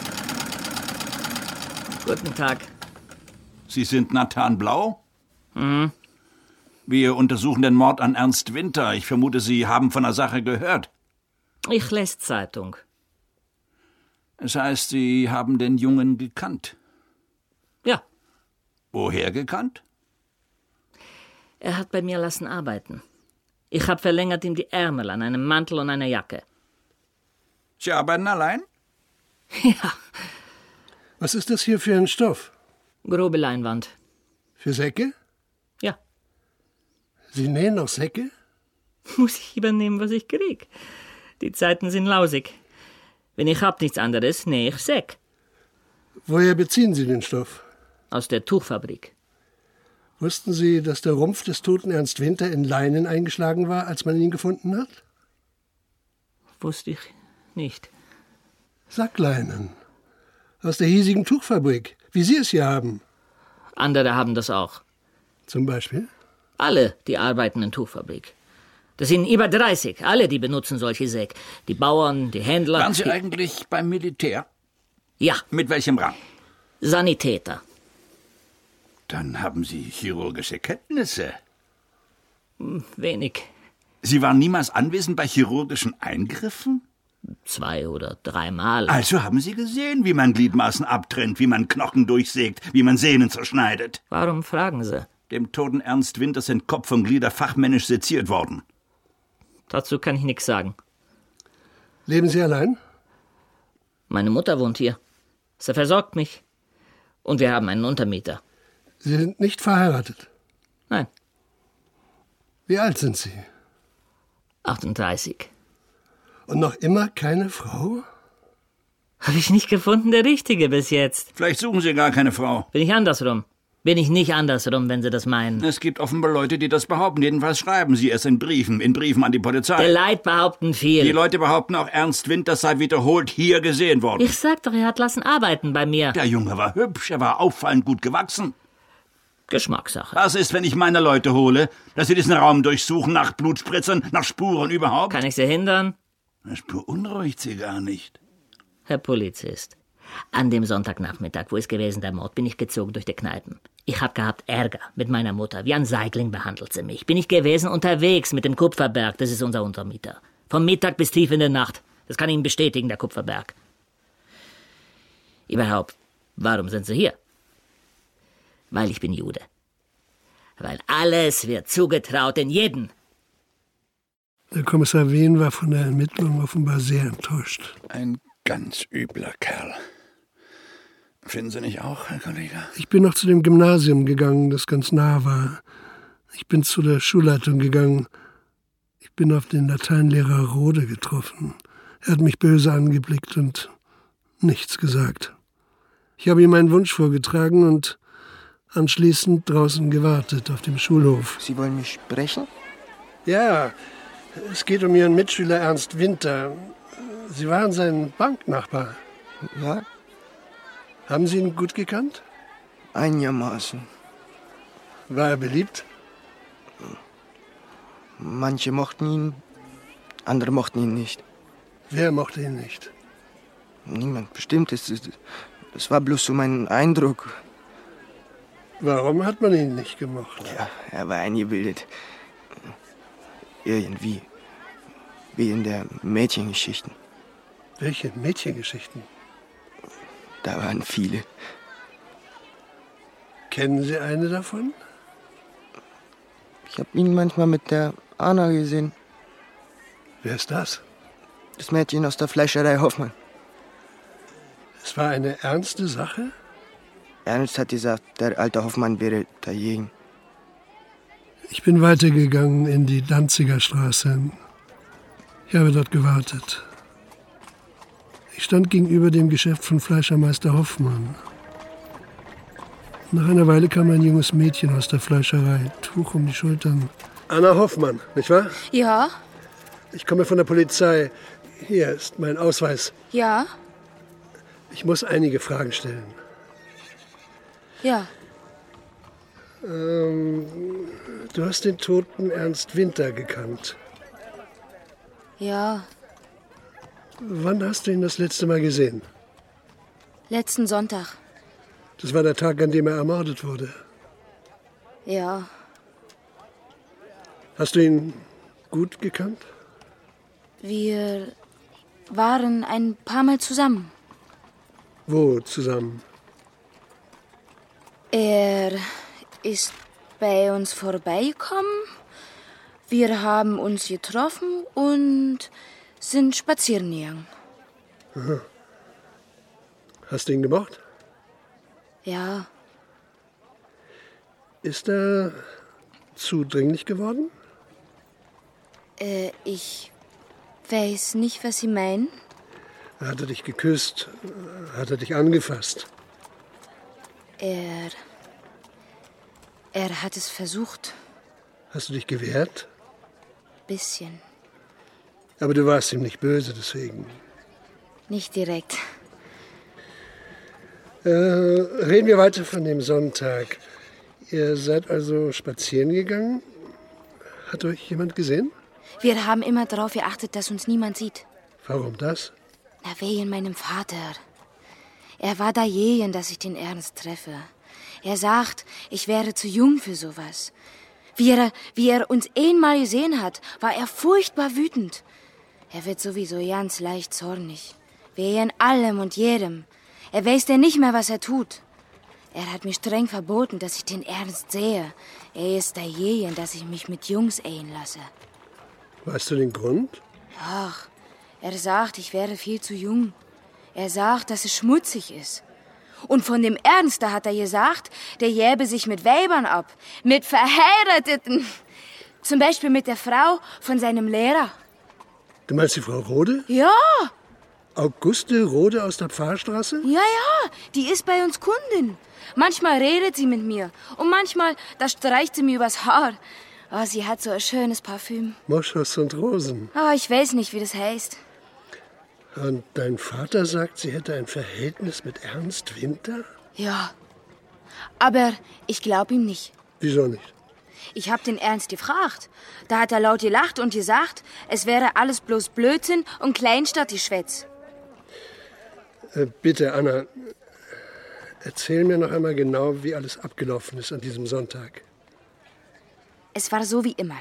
Guten Tag. Sie sind Nathan Blau? Mhm. Wir untersuchen den Mord an Ernst Winter. Ich vermute, Sie haben von der Sache gehört. Ich lese Zeitung. Das heißt, Sie haben den Jungen gekannt? Ja. Woher gekannt? Er hat bei mir lassen arbeiten. Ich habe verlängert ihm die Ärmel an einem Mantel und einer Jacke. Sie arbeiten allein? Ja. Was ist das hier für ein Stoff? Grobe Leinwand. Für Säcke? Ja. Sie nähen auch Säcke? Muss ich übernehmen, was ich krieg. Die Zeiten sind lausig. Wenn ich hab nichts anderes, nähe ich Säck. Woher beziehen Sie den Stoff? Aus der Tuchfabrik. Wussten Sie, dass der Rumpf des toten Ernst Winter in Leinen eingeschlagen war, als man ihn gefunden hat? Wusste ich nicht. Sackleinen. Aus der hiesigen Tuchfabrik, wie Sie es hier haben. Andere haben das auch. Zum Beispiel? Alle, die arbeiten in Tuchfabrik. Das sind über 30. Alle, die benutzen solche Säck. Die Bauern, die Händler. Waren Sie eigentlich beim Militär? Ja. Mit welchem Rang? Sanitäter. Dann haben Sie chirurgische Kenntnisse. Wenig. Sie waren niemals anwesend bei chirurgischen Eingriffen? 2 oder 3 Mal. Also haben Sie gesehen, wie man Gliedmaßen abtrennt, wie man Knochen durchsägt, wie man Sehnen zerschneidet. Warum fragen Sie? Dem toten Ernst Winter sind Kopf und Glieder fachmännisch seziert worden. Dazu kann ich nichts sagen. Leben Sie allein? Meine Mutter wohnt hier. Sie versorgt mich. Und wir haben einen Untermieter. Sie sind nicht verheiratet? Nein. Wie alt sind Sie? 38. Und noch immer keine Frau? Habe ich nicht gefunden, der Richtige bis jetzt. Vielleicht suchen Sie gar keine Frau. Bin ich andersrum? Bin ich nicht andersrum, wenn Sie das meinen? Es gibt offenbar Leute, die das behaupten. Jedenfalls schreiben sie es in Briefen an die Polizei. Die Leute behaupten viel. Die Leute behaupten auch, Ernst Winter sei wiederholt hier gesehen worden. Ich sag doch, er hat lassen arbeiten bei mir. Der Junge war hübsch, er war auffallend gut gewachsen. Geschmackssache. Was ist, wenn ich meine Leute hole, dass sie diesen Raum durchsuchen nach Blutspritzern, nach Spuren überhaupt? Kann ich Sie hindern? Das beunruhigt Sie gar nicht. Herr Polizist, an dem Sonntagnachmittag, wo es gewesen der Mord, bin ich gezogen durch die Kneipen. Ich hab gehabt Ärger mit meiner Mutter. Wie ein Saigling behandelt sie mich. Bin ich gewesen unterwegs mit dem Kupferberg, das ist unser Untermieter. Vom Mittag bis tief in der Nacht. Das kann Ihnen bestätigen, der Kupferberg. Überhaupt, warum sind Sie hier? Weil ich bin Jude. Weil alles wird zugetraut in jeden. Der Kommissar Wehn war von der Ermittlung offenbar sehr enttäuscht. Ein ganz übler Kerl. Finden Sie nicht auch, Herr Kollege? Ich bin noch zu dem Gymnasium gegangen, das ganz nah war. Ich bin zu der Schulleitung gegangen. Ich bin auf den Lateinlehrer Rode getroffen. Er hat mich böse angeblickt und nichts gesagt. Ich habe ihm meinen Wunsch vorgetragen und anschließend draußen gewartet auf dem Schulhof. Sie wollen mich sprechen? Ja, es geht um Ihren Mitschüler Ernst Winter. Sie waren sein Banknachbar. Ja. Haben Sie ihn gut gekannt? Einigermaßen. War er beliebt? Manche mochten ihn, andere mochten ihn nicht. Wer mochte ihn nicht? Niemand Bestimmtes. Das war bloß so mein Eindruck. Warum hat man ihn nicht gemocht? Ja, er war eingebildet. Irgendwie. Wie in der Mädchengeschichten. Welche Mädchengeschichten? Da waren viele. Kennen Sie eine davon? Ich habe ihn manchmal mit der Anna gesehen. Wer ist das? Das Mädchen aus der Fleischerei Hoffmann. Es war eine ernste Sache? Ernst hat gesagt, der alte Hoffmann wäre dagegen. Ich bin weitergegangen in die Danziger Straße. Ich habe dort gewartet. Ich stand gegenüber dem Geschäft von Fleischermeister Hoffmann. Nach einer Weile kam ein junges Mädchen aus der Fleischerei, Tuch um die Schultern. Anna Hoffmann, nicht wahr? Ja, Ich komme von der Polizei. Hier ist mein Ausweis. ja, Ich muss einige Fragen stellen. ja. Du hast den toten Ernst Winter gekannt. Ja, Wann hast du ihn das letzte Mal gesehen? letzten Sonntag. Das war der Tag, an dem er ermordet wurde. Ja, Hast du ihn gut gekannt? wir waren ein paar Mal zusammen. Wo zusammen? Er ist bei uns vorbeigekommen. Wir haben uns getroffen und sind spazieren gegangen. Aha. Hast du ihn gemocht? Ja, Ist er zudringlich geworden? ich weiß nicht, was Sie meinen. Hat er dich geküsst? Hat er dich angefasst? Er hat es versucht. Hast du dich gewehrt? Bisschen. Aber du warst ihm nicht böse, deswegen. Nicht direkt. Reden wir weiter von dem Sonntag. Ihr seid also spazieren gegangen? Hat euch jemand gesehen? Wir haben immer darauf geachtet, dass uns niemand sieht. Warum das? Na, wegen meinem Vater. Er war dagegen, dass ich den Ernst treffe. Er sagt, ich wäre zu jung für sowas. Wie er uns einmal gesehen hat, war er furchtbar wütend. Er wird sowieso ganz leicht zornig. Wegen allem und jedem. Er weiß denn nicht mehr, was er tut. Er hat mir streng verboten, dass ich den Ernst sehe. Er ist dagegen, dass ich mich mit Jungs einlasse. Weißt du den Grund? Ach, er sagt, ich wäre viel zu jung. Er sagt, dass es schmutzig ist. Und von dem Ernst, da hat er gesagt, der jäbe sich mit Weibern ab. Mit Verheirateten. Zum Beispiel mit der Frau von seinem Lehrer. Du meinst die Frau Rode? Ja, Auguste Rode aus der Pfarrstraße? ja, die ist bei uns Kundin. Manchmal redet sie mit mir und manchmal, da streicht sie mir übers Haar. Oh, sie hat so ein schönes Parfüm. Moschus und Rosen. Oh, ich weiß nicht, wie das heißt. Und dein Vater sagt, sie hätte ein Verhältnis mit Ernst Winter? Ja, aber ich glaube ihm nicht. Wieso nicht? Ich hab den Ernst gefragt. Da hat er laut gelacht und gesagt, es wäre alles bloß Blödsinn und Kleinstadtgeschwätz. Bitte, Anna, erzähl mir noch einmal genau, wie alles abgelaufen ist an diesem Sonntag. Es war so wie immer.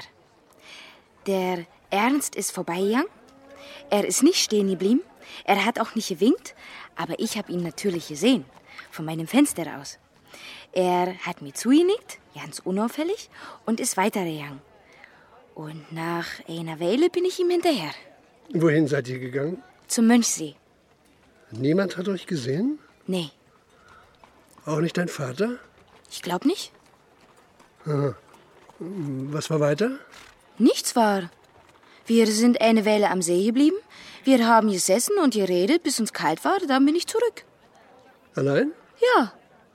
Der Ernst ist vorbeigegangen. Er ist nicht stehen geblieben. Er hat auch nicht gewinkt. Aber ich habe ihn natürlich gesehen. Von meinem Fenster aus. Er hat mir zugenickt, ganz unauffällig, und ist weitergegangen. Und nach einer Weile bin ich ihm hinterher. Wohin seid ihr gegangen? Zum Mönchsee. Niemand hat euch gesehen? Nee, Auch nicht dein Vater? ich glaube nicht. Aha. Was war weiter? Nichts war. Wir sind eine Weile am See geblieben. Wir haben gesessen und geredet, bis uns kalt war. Dann bin ich zurück. Allein? Ja,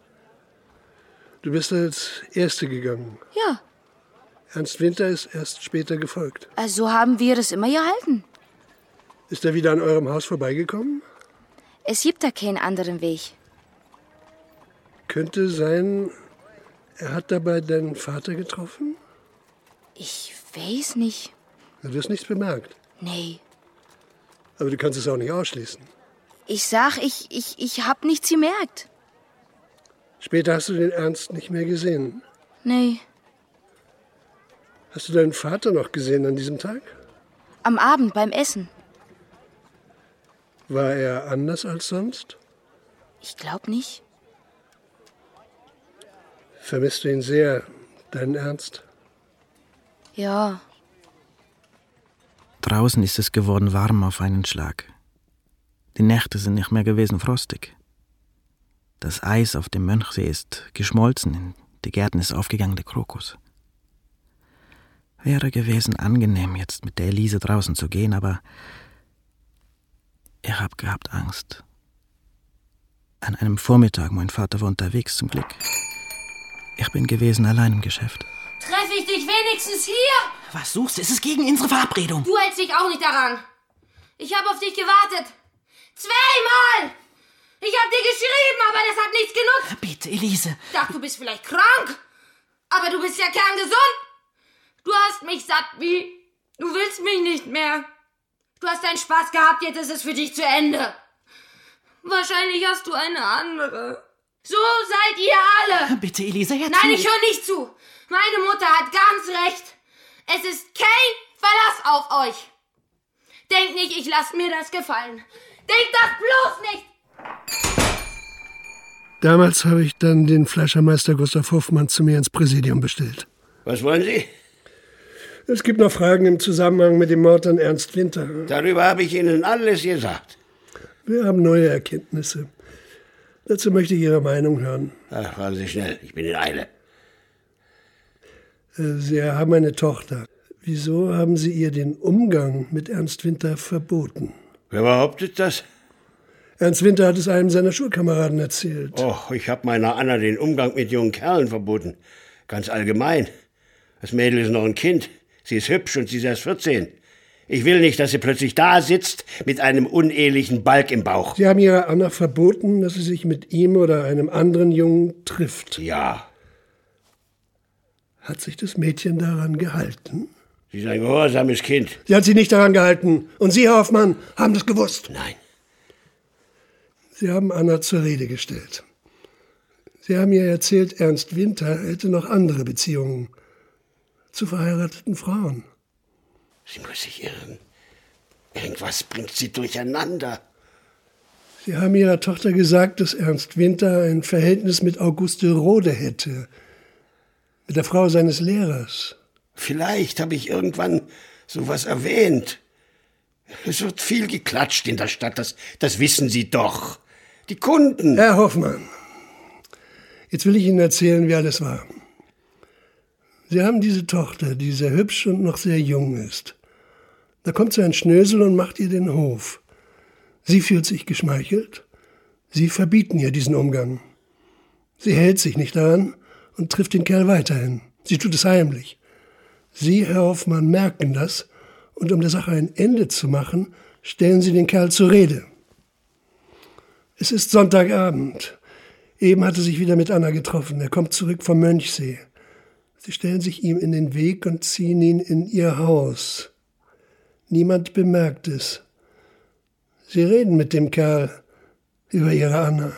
Du bist als Erste gegangen. ja. Ernst Winter ist erst später gefolgt. Also haben wir es immer gehalten. Ist er wieder an eurem Haus vorbeigekommen? Es gibt da keinen anderen Weg. Könnte sein, er hat dabei deinen Vater getroffen? Ich weiß nicht. Du hast nichts bemerkt. Nee. Aber du kannst es auch nicht ausschließen. Ich sag, ich hab nichts gemerkt. Später hast du den Ernst nicht mehr gesehen. Nee. Hast du deinen Vater noch gesehen an diesem Tag? Am Abend beim Essen. War er anders als sonst? Ich glaub nicht. Vermisst du ihn sehr, deinen Ernst? Ja. Draußen ist es geworden warm auf einen Schlag. Die Nächte sind nicht mehr gewesen frostig. Das Eis auf dem Mönchsee ist geschmolzen, in die Gärten ist aufgegangen der Krokus. Wäre gewesen angenehm, jetzt mit der Elise draußen zu gehen, aber ich hab gehabt Angst. An einem Vormittag, mein Vater war unterwegs zum Glück. Ich bin gewesen allein im Geschäft. Treffe ich dich wenigstens hier? Was suchst du? Es ist gegen unsere Verabredung. Du hältst dich auch nicht daran. Ich habe auf dich gewartet. 2-mal! Ich habe dir geschrieben, aber das hat nichts genutzt. Bitte, Elise. Ich dachte, du bist vielleicht krank. Aber du bist ja kerngesund. Du hast mich satt, wie? Du willst mich nicht mehr. Du hast deinen Spaß gehabt, jetzt ist es für dich zu Ende. Wahrscheinlich hast du eine andere. So seid ihr alle. Bitte, Elise, jetzt. Nein, ich höre nicht zu. Meine Mutter hat ganz recht. Es ist kein Verlass auf euch. Denkt nicht, ich lasse mir das gefallen. Denkt das bloß nicht. Damals habe ich dann den Fleischermeister Gustav Hofmann zu mir ins Präsidium bestellt. Was wollen Sie? Es gibt noch Fragen im Zusammenhang mit dem Mord an Ernst Winter. Darüber habe ich Ihnen alles gesagt. Wir haben neue Erkenntnisse. Dazu möchte ich Ihre Meinung hören. Ach, fahren Sie schnell, ich bin in Eile. Sie haben eine Tochter. Wieso haben Sie ihr den Umgang mit Ernst Winter verboten? Wer behauptet das? Ernst Winter hat es einem seiner Schulkameraden erzählt. Och, ich habe meiner Anna den Umgang mit jungen Kerlen verboten. Ganz allgemein. Das Mädel ist noch ein Kind. Sie ist hübsch und sie ist erst 14. Ich will nicht, dass sie plötzlich da sitzt mit einem unehelichen Balg im Bauch. Sie haben Ihrer Anna verboten, dass sie sich mit ihm oder einem anderen Jungen trifft. Ja. Hat sich das Mädchen daran gehalten? Sie ist ein gehorsames Kind. Sie hat sich nicht daran gehalten. Und Sie, Herr Hoffmann, haben das gewusst? Nein. Sie haben Anna zur Rede gestellt. Sie haben ihr erzählt, Ernst Winter hätte noch andere Beziehungen zu verheirateten Frauen. Sie muss sich irren. Irgendwas bringt sie durcheinander. Sie haben Ihrer Tochter gesagt, dass Ernst Winter ein Verhältnis mit Auguste Rode hätte. Mit der Frau seines Lehrers. Vielleicht habe ich irgendwann sowas erwähnt. Es wird viel geklatscht in der Stadt, das wissen Sie doch. Die Kunden. Herr Hoffmann, jetzt will ich Ihnen erzählen, wie alles war. Sie haben diese Tochter, die sehr hübsch und noch sehr jung ist. Da kommt so ein Schnösel und macht ihr den Hof. Sie fühlt sich geschmeichelt. Sie verbieten ihr diesen Umgang. Sie hält sich nicht daran und trifft den Kerl weiterhin. Sie tut es heimlich. Sie, Herr Hoffmann, merken das und um der Sache ein Ende zu machen, stellen Sie den Kerl zur Rede. Es ist Sonntagabend. Eben hat er sich wieder mit Anna getroffen. Er kommt zurück vom Mönchsee. Sie stellen sich ihm in den Weg und ziehen ihn in ihr Haus. Niemand bemerkt es. Sie reden mit dem Kerl über ihre Anna.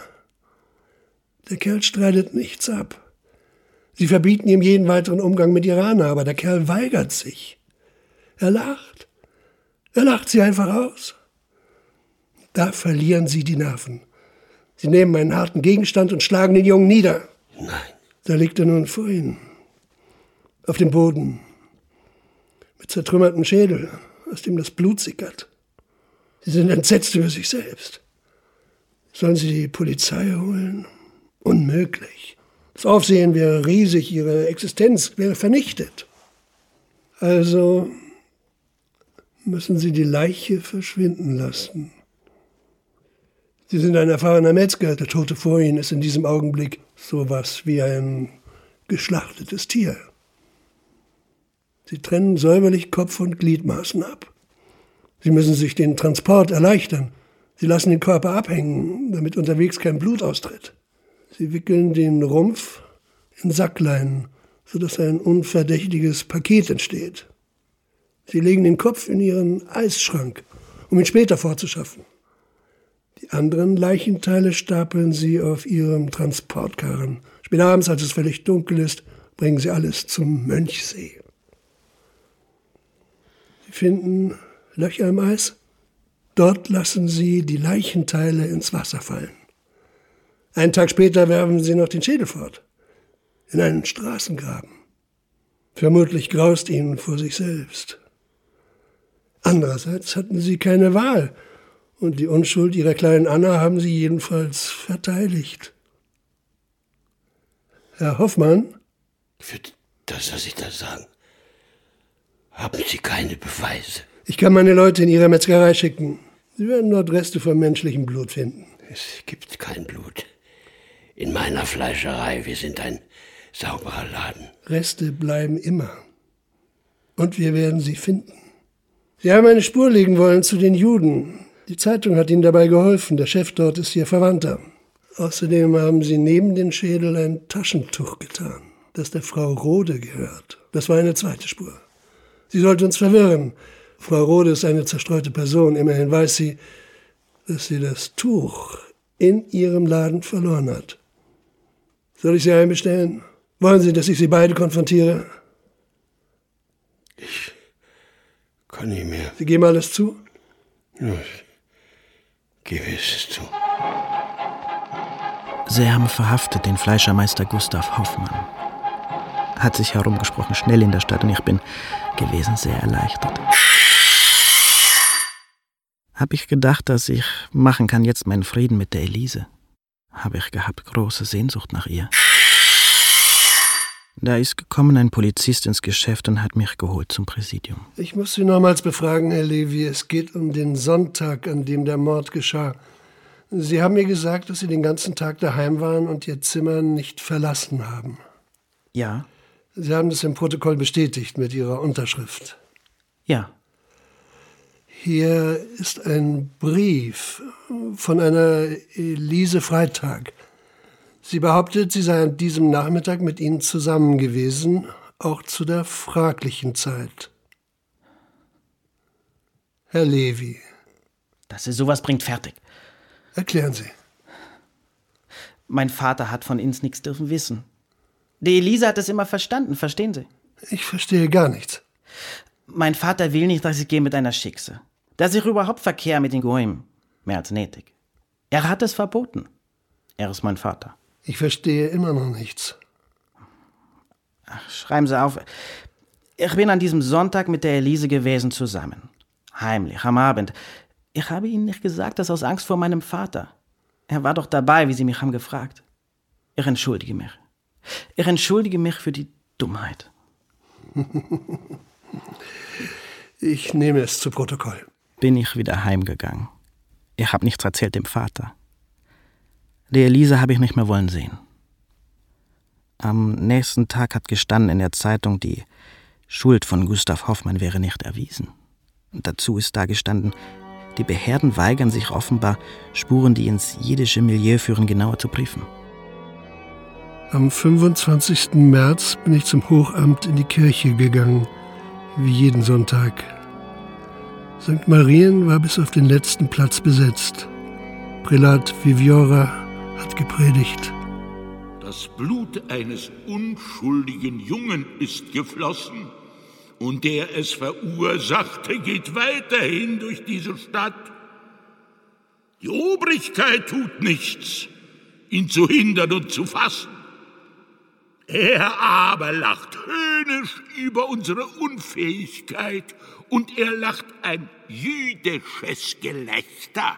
Der Kerl streitet nichts ab. Sie verbieten ihm jeden weiteren Umgang mit ihrer Anna, aber der Kerl weigert sich. Er lacht. Er lacht sie einfach aus. Da verlieren sie die Nerven. Sie nehmen einen harten Gegenstand und schlagen den Jungen nieder. Nein. Da liegt er nun vor ihnen. Auf dem Boden. Mit zertrümmertem Schädel, aus dem das Blut sickert. Sie sind entsetzt über sich selbst. Sollen sie die Polizei holen? Unmöglich. Das Aufsehen wäre riesig, ihre Existenz wäre vernichtet. Also müssen sie die Leiche verschwinden lassen. Sie sind ein erfahrener Metzger. Der Tote vor Ihnen ist in diesem Augenblick sowas wie ein geschlachtetes Tier. Sie trennen säuberlich Kopf und Gliedmaßen ab. Sie müssen sich den Transport erleichtern. Sie lassen den Körper abhängen, damit unterwegs kein Blut austritt. Sie wickeln den Rumpf in Sackleinen, sodass ein unverdächtiges Paket entsteht. Sie legen den Kopf in ihren Eisschrank, um ihn später fortzuschaffen. Die anderen Leichenteile stapeln sie auf ihrem Transportkarren. Spät abends, als es völlig dunkel ist, bringen sie alles zum Mönchsee. Sie finden Löcher im Eis. Dort lassen sie die Leichenteile ins Wasser fallen. Einen Tag später werfen sie noch den Schädel fort. In einen Straßengraben. Vermutlich graust ihnen vor sich selbst. Andererseits hatten sie keine Wahl, und die Unschuld ihrer kleinen Anna haben sie jedenfalls verteidigt. Herr Hoffmann? Für das, was Sie da sagen, haben Sie keine Beweise. Ich kann meine Leute in Ihre Metzgerei schicken. Sie werden dort Reste von menschlichem Blut finden. Es gibt kein Blut. In meiner Fleischerei, wir sind ein sauberer Laden. Reste bleiben immer. Und wir werden sie finden. Sie haben eine Spur legen wollen zu den Juden. Die Zeitung hat Ihnen dabei geholfen. Der Chef dort ist Ihr Verwandter. Außerdem haben Sie neben den Schädel ein Taschentuch getan, das der Frau Rode gehört. Das war eine zweite Spur. Sie sollte uns verwirren. Frau Rode ist eine zerstreute Person. Immerhin weiß sie, dass sie das Tuch in ihrem Laden verloren hat. Soll ich Sie einbestellen? Wollen Sie, dass ich Sie beide konfrontiere? Ich kann nicht mehr. Sie geben alles zu? Ja, ich gebe es zu. Sie haben verhaftet den Fleischermeister Gustav Hoffmann. Hat sich herumgesprochen, schnell in der Stadt, und ich bin gewesen sehr erleichtert. Hab ich gedacht, dass ich machen kann jetzt meinen Frieden mit der Elise. Habe ich gehabt große Sehnsucht nach ihr. Da ist gekommen ein Polizist ins Geschäft und hat mich geholt zum Präsidium. Ich muss Sie nochmals befragen, Herr Levy. Es geht um den Sonntag, an dem der Mord geschah. Sie haben mir gesagt, dass Sie den ganzen Tag daheim waren und Ihr Zimmer nicht verlassen haben. Ja. Sie haben das im Protokoll bestätigt mit Ihrer Unterschrift. Ja. Hier ist ein Brief von einer Elise Freitag. Sie behauptet, sie sei an diesem Nachmittag mit Ihnen zusammen gewesen, auch zu der fraglichen Zeit. Herr Levy. Dass sie sowas bringt, fertig. Erklären Sie. Mein Vater hat von uns nichts dürfen wissen. Die Elise hat es immer verstanden, verstehen Sie? Ich verstehe gar nichts. Mein Vater will nicht, dass ich gehe mit einer Schickse. Dass ich überhaupt verkehre mit den Goyim. Mehr als nötig. Er hat es verboten. Er ist mein Vater. Ich verstehe immer noch nichts. Ach, schreiben Sie auf. Ich bin an diesem Sonntag mit der Elise gewesen zusammen. Heimlich, am Abend. Ich habe Ihnen nicht gesagt, dass aus Angst vor meinem Vater. Er war doch dabei, wie Sie mich haben gefragt. Ich entschuldige mich. Ich entschuldige mich für die Dummheit. Ich nehme es zu Protokoll. Bin ich wieder heimgegangen. Ich habe nichts erzählt dem Vater. Die Elise habe ich nicht mehr wollen sehen. Am nächsten Tag hat gestanden in der Zeitung, die Schuld von Gustav Hoffmann wäre nicht erwiesen. Und dazu ist da gestanden, die Behörden weigern sich offenbar, Spuren, die ins jiddische Milieu führen, genauer zu prüfen. Am 25. März bin ich zum Hochamt in die Kirche gegangen, wie jeden Sonntag. St. Marien war bis auf den letzten Platz besetzt. Prälat Viviora hat gepredigt. Das Blut eines unschuldigen Jungen ist geflossen, und der es verursachte, geht weiterhin durch diese Stadt. Die Obrigkeit tut nichts, ihn zu hindern und zu fassen. Er aber lacht höhnisch über unsere Unfähigkeit, und er lacht ein jüdisches Gelächter.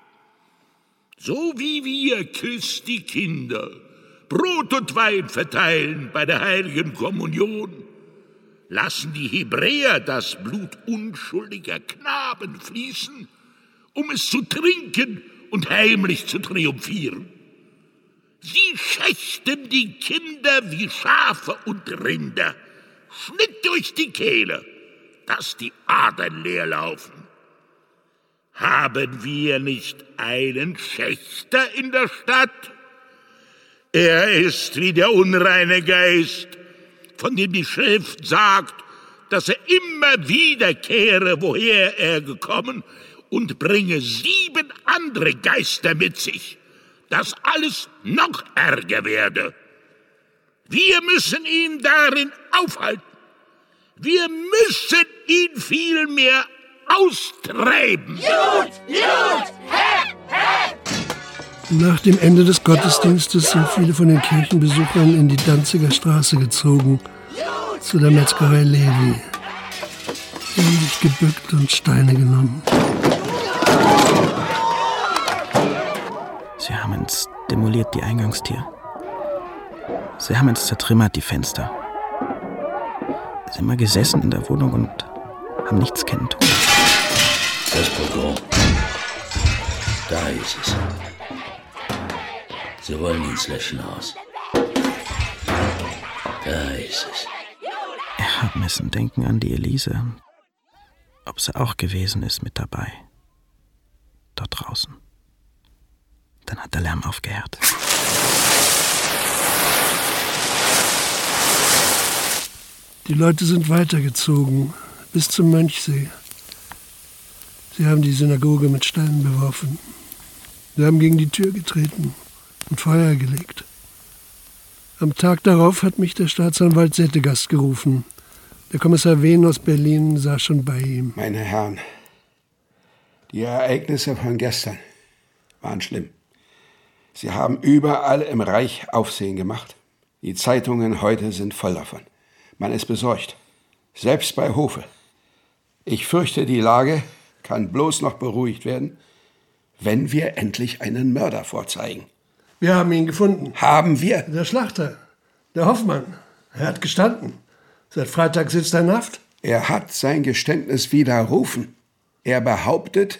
So wie wir Christi Kinder Brot und Wein verteilen bei der heiligen Kommunion, lassen die Hebräer das Blut unschuldiger Knaben fließen, um es zu trinken und heimlich zu triumphieren. Sie schächten die Kinder wie Schafe und Rinder, Schnitt durch die Kehle, dass die Adern leer laufen. Haben wir nicht einen Schächter in der Stadt? Er ist wie der unreine Geist, von dem die Schrift sagt, dass er immer wiederkehre, woher er gekommen, und bringe 7 andere Geister mit sich, dass alles noch ärger werde. Wir müssen ihn darin aufhalten. Wir müssen ihn vielmehr austreiben. Jud, Jud, Hep, Hep! Nach dem Ende des Gottesdienstes sind viele von den Kirchenbesuchern in die Danziger Straße gezogen. zu der Metzgerei Levi. Sie haben sich gebückt und Steine genommen. Sie haben uns demoliert, die Eingangstür. Sie haben uns zertrümmert, die Fenster. Sie sind mal gesessen in der Wohnung und haben nichts kennen tun. Das Pogrom. Da ist es. Sie wollen ins Löschenhaus. Da ist es. Er hat müssen denken an die Elise. Ob sie auch gewesen ist mit dabei. Dort draußen. Dann hat der Lärm aufgehört. Die Leute sind weitergezogen, bis zum Mönchsee. Sie haben die Synagoge mit Steinen beworfen. Sie haben gegen die Tür getreten und Feuer gelegt. Am Tag darauf hat mich der Staatsanwalt Settegast gerufen. Der Kommissar Wehn aus Berlin saß schon bei ihm. Meine Herren, die Ereignisse von gestern waren schlimm. Sie haben überall im Reich Aufsehen gemacht. Die Zeitungen heute sind voll davon. Man ist besorgt. Selbst bei Hofe. Ich fürchte, die Lage kann bloß noch beruhigt werden, wenn wir endlich einen Mörder vorzeigen. Wir haben ihn gefunden. Haben wir? Der Schlachter, der Hoffmann. Er hat gestanden. Seit Freitag sitzt er in Haft. Er hat sein Geständnis widerrufen. Er behauptet,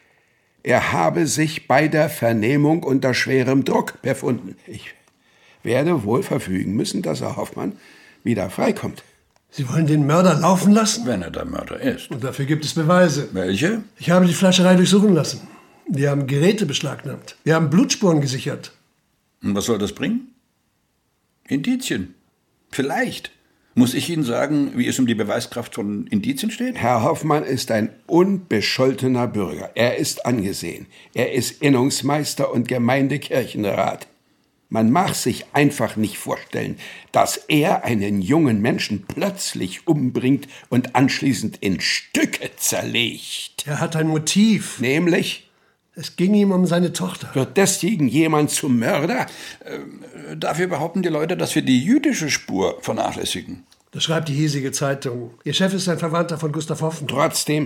er habe sich bei der Vernehmung unter schwerem Druck befunden. Ich werde wohl verfügen müssen, dass Herr Hoffmann wieder freikommt. Sie wollen den Mörder laufen lassen? Wenn er der Mörder ist. Und dafür gibt es Beweise. Welche? Ich habe die Fleischerei durchsuchen lassen. Die haben Geräte beschlagnahmt. Wir haben Blutspuren gesichert. Und was soll das bringen? Indizien. Vielleicht. Muss ich Ihnen sagen, wie es um die Beweiskraft von Indizien steht? Herr Hoffmann ist ein unbescholtener Bürger. Er ist angesehen. Er ist Innungsmeister und Gemeindekirchenrat. Man mag sich einfach nicht vorstellen, dass er einen jungen Menschen plötzlich umbringt und anschließend in Stücke zerlegt. Er hat ein Motiv. Nämlich? Es ging ihm um seine Tochter. Wird deswegen jemand zum Mörder? Dafür behaupten die Leute, dass wir die jüdische Spur vernachlässigen. Das schreibt die hiesige Zeitung. Ihr Chef ist ein Verwandter von Gustav Hoffmann. Trotzdem,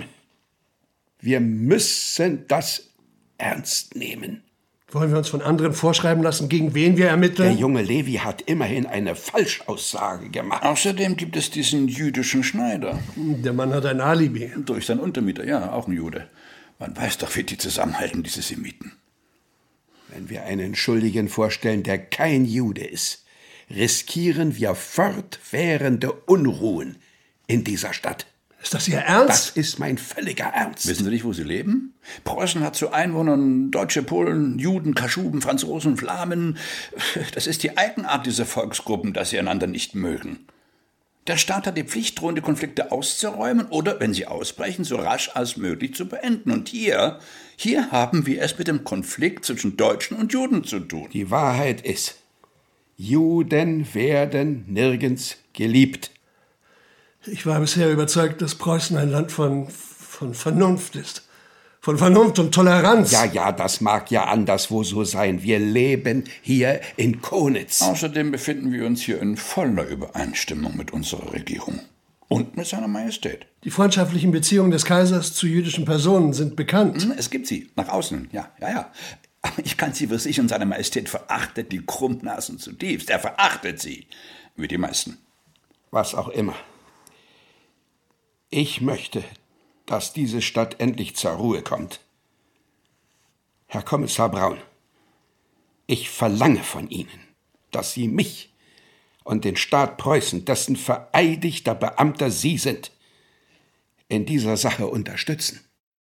wir müssen das ernst nehmen. Wollen wir uns von anderen vorschreiben lassen, gegen wen wir ermitteln? Der junge Levi hat immerhin eine Falschaussage gemacht. Außerdem gibt es diesen jüdischen Schneider. Der Mann hat ein Alibi. Durch seinen Untermieter, ja, auch ein Jude. Man weiß doch, wie die zusammenhalten, diese Semiten. Wenn wir einen Schuldigen vorstellen, der kein Jude ist, riskieren wir fortwährende Unruhen in dieser Stadt. Ist das Ihr Ernst? Das ist mein völliger Ernst. Wissen Sie nicht, wo Sie leben? Preußen hat zu Einwohnern Deutsche, Polen, Juden, Kaschuben, Franzosen, Flamen. Das ist die Eigenart dieser Volksgruppen, dass sie einander nicht mögen. Der Staat hat die Pflicht, drohende Konflikte auszuräumen oder, wenn sie ausbrechen, so rasch als möglich zu beenden. Und hier haben wir es mit dem Konflikt zwischen Deutschen und Juden zu tun. Die Wahrheit ist, Juden werden nirgends geliebt. Ich war bisher überzeugt, dass Preußen ein Land von Vernunft ist. Von Vernunft und Toleranz. Ja, das mag ja anderswo so sein. Wir leben hier in Konitz. Außerdem befinden wir uns hier in voller Übereinstimmung mit unserer Regierung. Und mit seiner Majestät. Die freundschaftlichen Beziehungen des Kaisers zu jüdischen Personen sind bekannt. Es gibt sie, nach außen, ja. Aber ich kann Sie versichern, seine Majestät verachtet die Krummnasen zutiefst. Er verachtet sie, wie die meisten. Was auch immer. Ich möchte, dass diese Stadt endlich zur Ruhe kommt. Herr Kommissar Braun, ich verlange von Ihnen, dass Sie mich und den Staat Preußen, dessen vereidigter Beamter Sie sind, in dieser Sache unterstützen.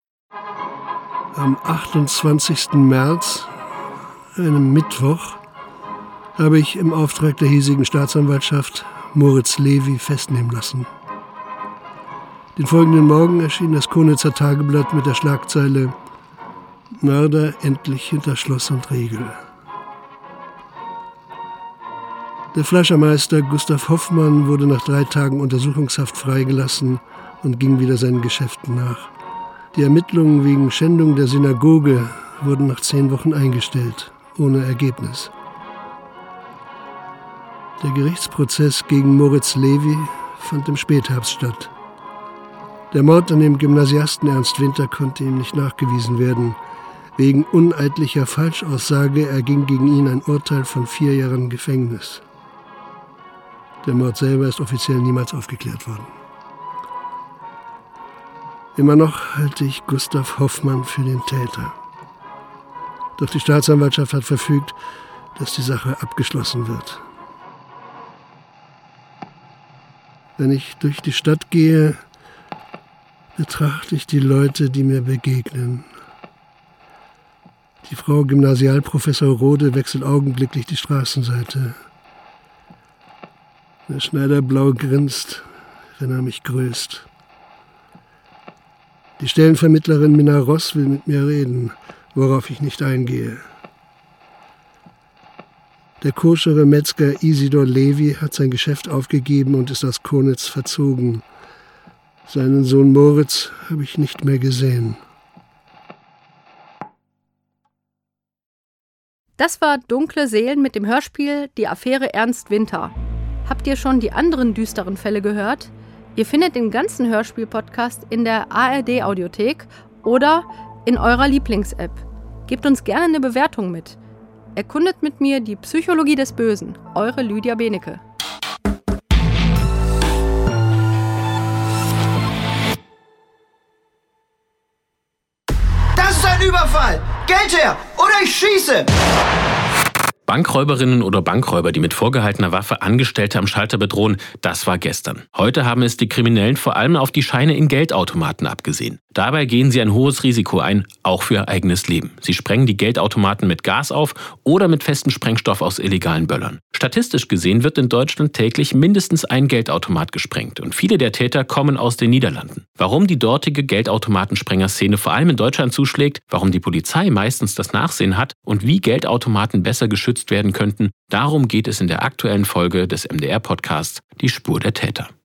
Am 28. März, einem Mittwoch, habe ich im Auftrag der hiesigen Staatsanwaltschaft Moritz Levi festnehmen lassen. Den folgenden Morgen erschien das Konitzer Tageblatt mit der Schlagzeile »Mörder endlich hinter Schloss und Riegel«. Der Fleischermeister Gustav Hoffmann wurde nach 3 Tagen Untersuchungshaft freigelassen und ging wieder seinen Geschäften nach. Die Ermittlungen wegen Schändung der Synagoge wurden nach 10 Wochen eingestellt, ohne Ergebnis. Der Gerichtsprozess gegen Moritz Levi fand im Spätherbst statt. Der Mord an dem Gymnasiasten Ernst Winter konnte ihm nicht nachgewiesen werden. Wegen uneidlicher Falschaussage erging gegen ihn ein Urteil von 4 Jahren Gefängnis. Der Mord selber ist offiziell niemals aufgeklärt worden. Immer noch halte ich Gustav Hoffmann für den Täter. Doch die Staatsanwaltschaft hat verfügt, dass die Sache abgeschlossen wird. Wenn ich durch die Stadt gehe, betrachte ich die Leute, die mir begegnen. Die Frau Gymnasialprofessor Rode wechselt augenblicklich die Straßenseite. Der Schneider blau grinst, wenn er mich grüßt. Die Stellenvermittlerin Minna Ross will mit mir reden, worauf ich nicht eingehe. Der koschere Metzger Isidor Levi hat sein Geschäft aufgegeben und ist aus Konitz verzogen. Seinen Sohn Moritz habe ich nicht mehr gesehen. Das war Dunkle Seelen mit dem Hörspiel Die Affäre Ernst Winter. Habt ihr schon die anderen düsteren Fälle gehört? Ihr findet den ganzen Hörspiel-Podcast in der ARD-Audiothek oder in eurer Lieblings-App. Gebt uns gerne eine Bewertung mit. Erkundet mit mir die Psychologie des Bösen. Eure Lydia Benecke. Das ist ein Überfall! Geld her! Oder ich schieße! Bankräuberinnen oder Bankräuber, die mit vorgehaltener Waffe Angestellte am Schalter bedrohen, das war gestern. Heute haben es die Kriminellen vor allem auf die Scheine in Geldautomaten abgesehen. Dabei gehen sie ein hohes Risiko ein, auch für ihr eigenes Leben. Sie sprengen die Geldautomaten mit Gas auf oder mit festem Sprengstoff aus illegalen Böllern. Statistisch gesehen wird in Deutschland täglich mindestens ein Geldautomat gesprengt und viele der Täter kommen aus den Niederlanden. Warum die dortige Geldautomatensprengerszene vor allem in Deutschland zuschlägt, warum die Polizei meistens das Nachsehen hat und wie Geldautomaten besser geschützt werden könnten, darum geht es in der aktuellen Folge des MDR-Podcasts Die Spur der Täter.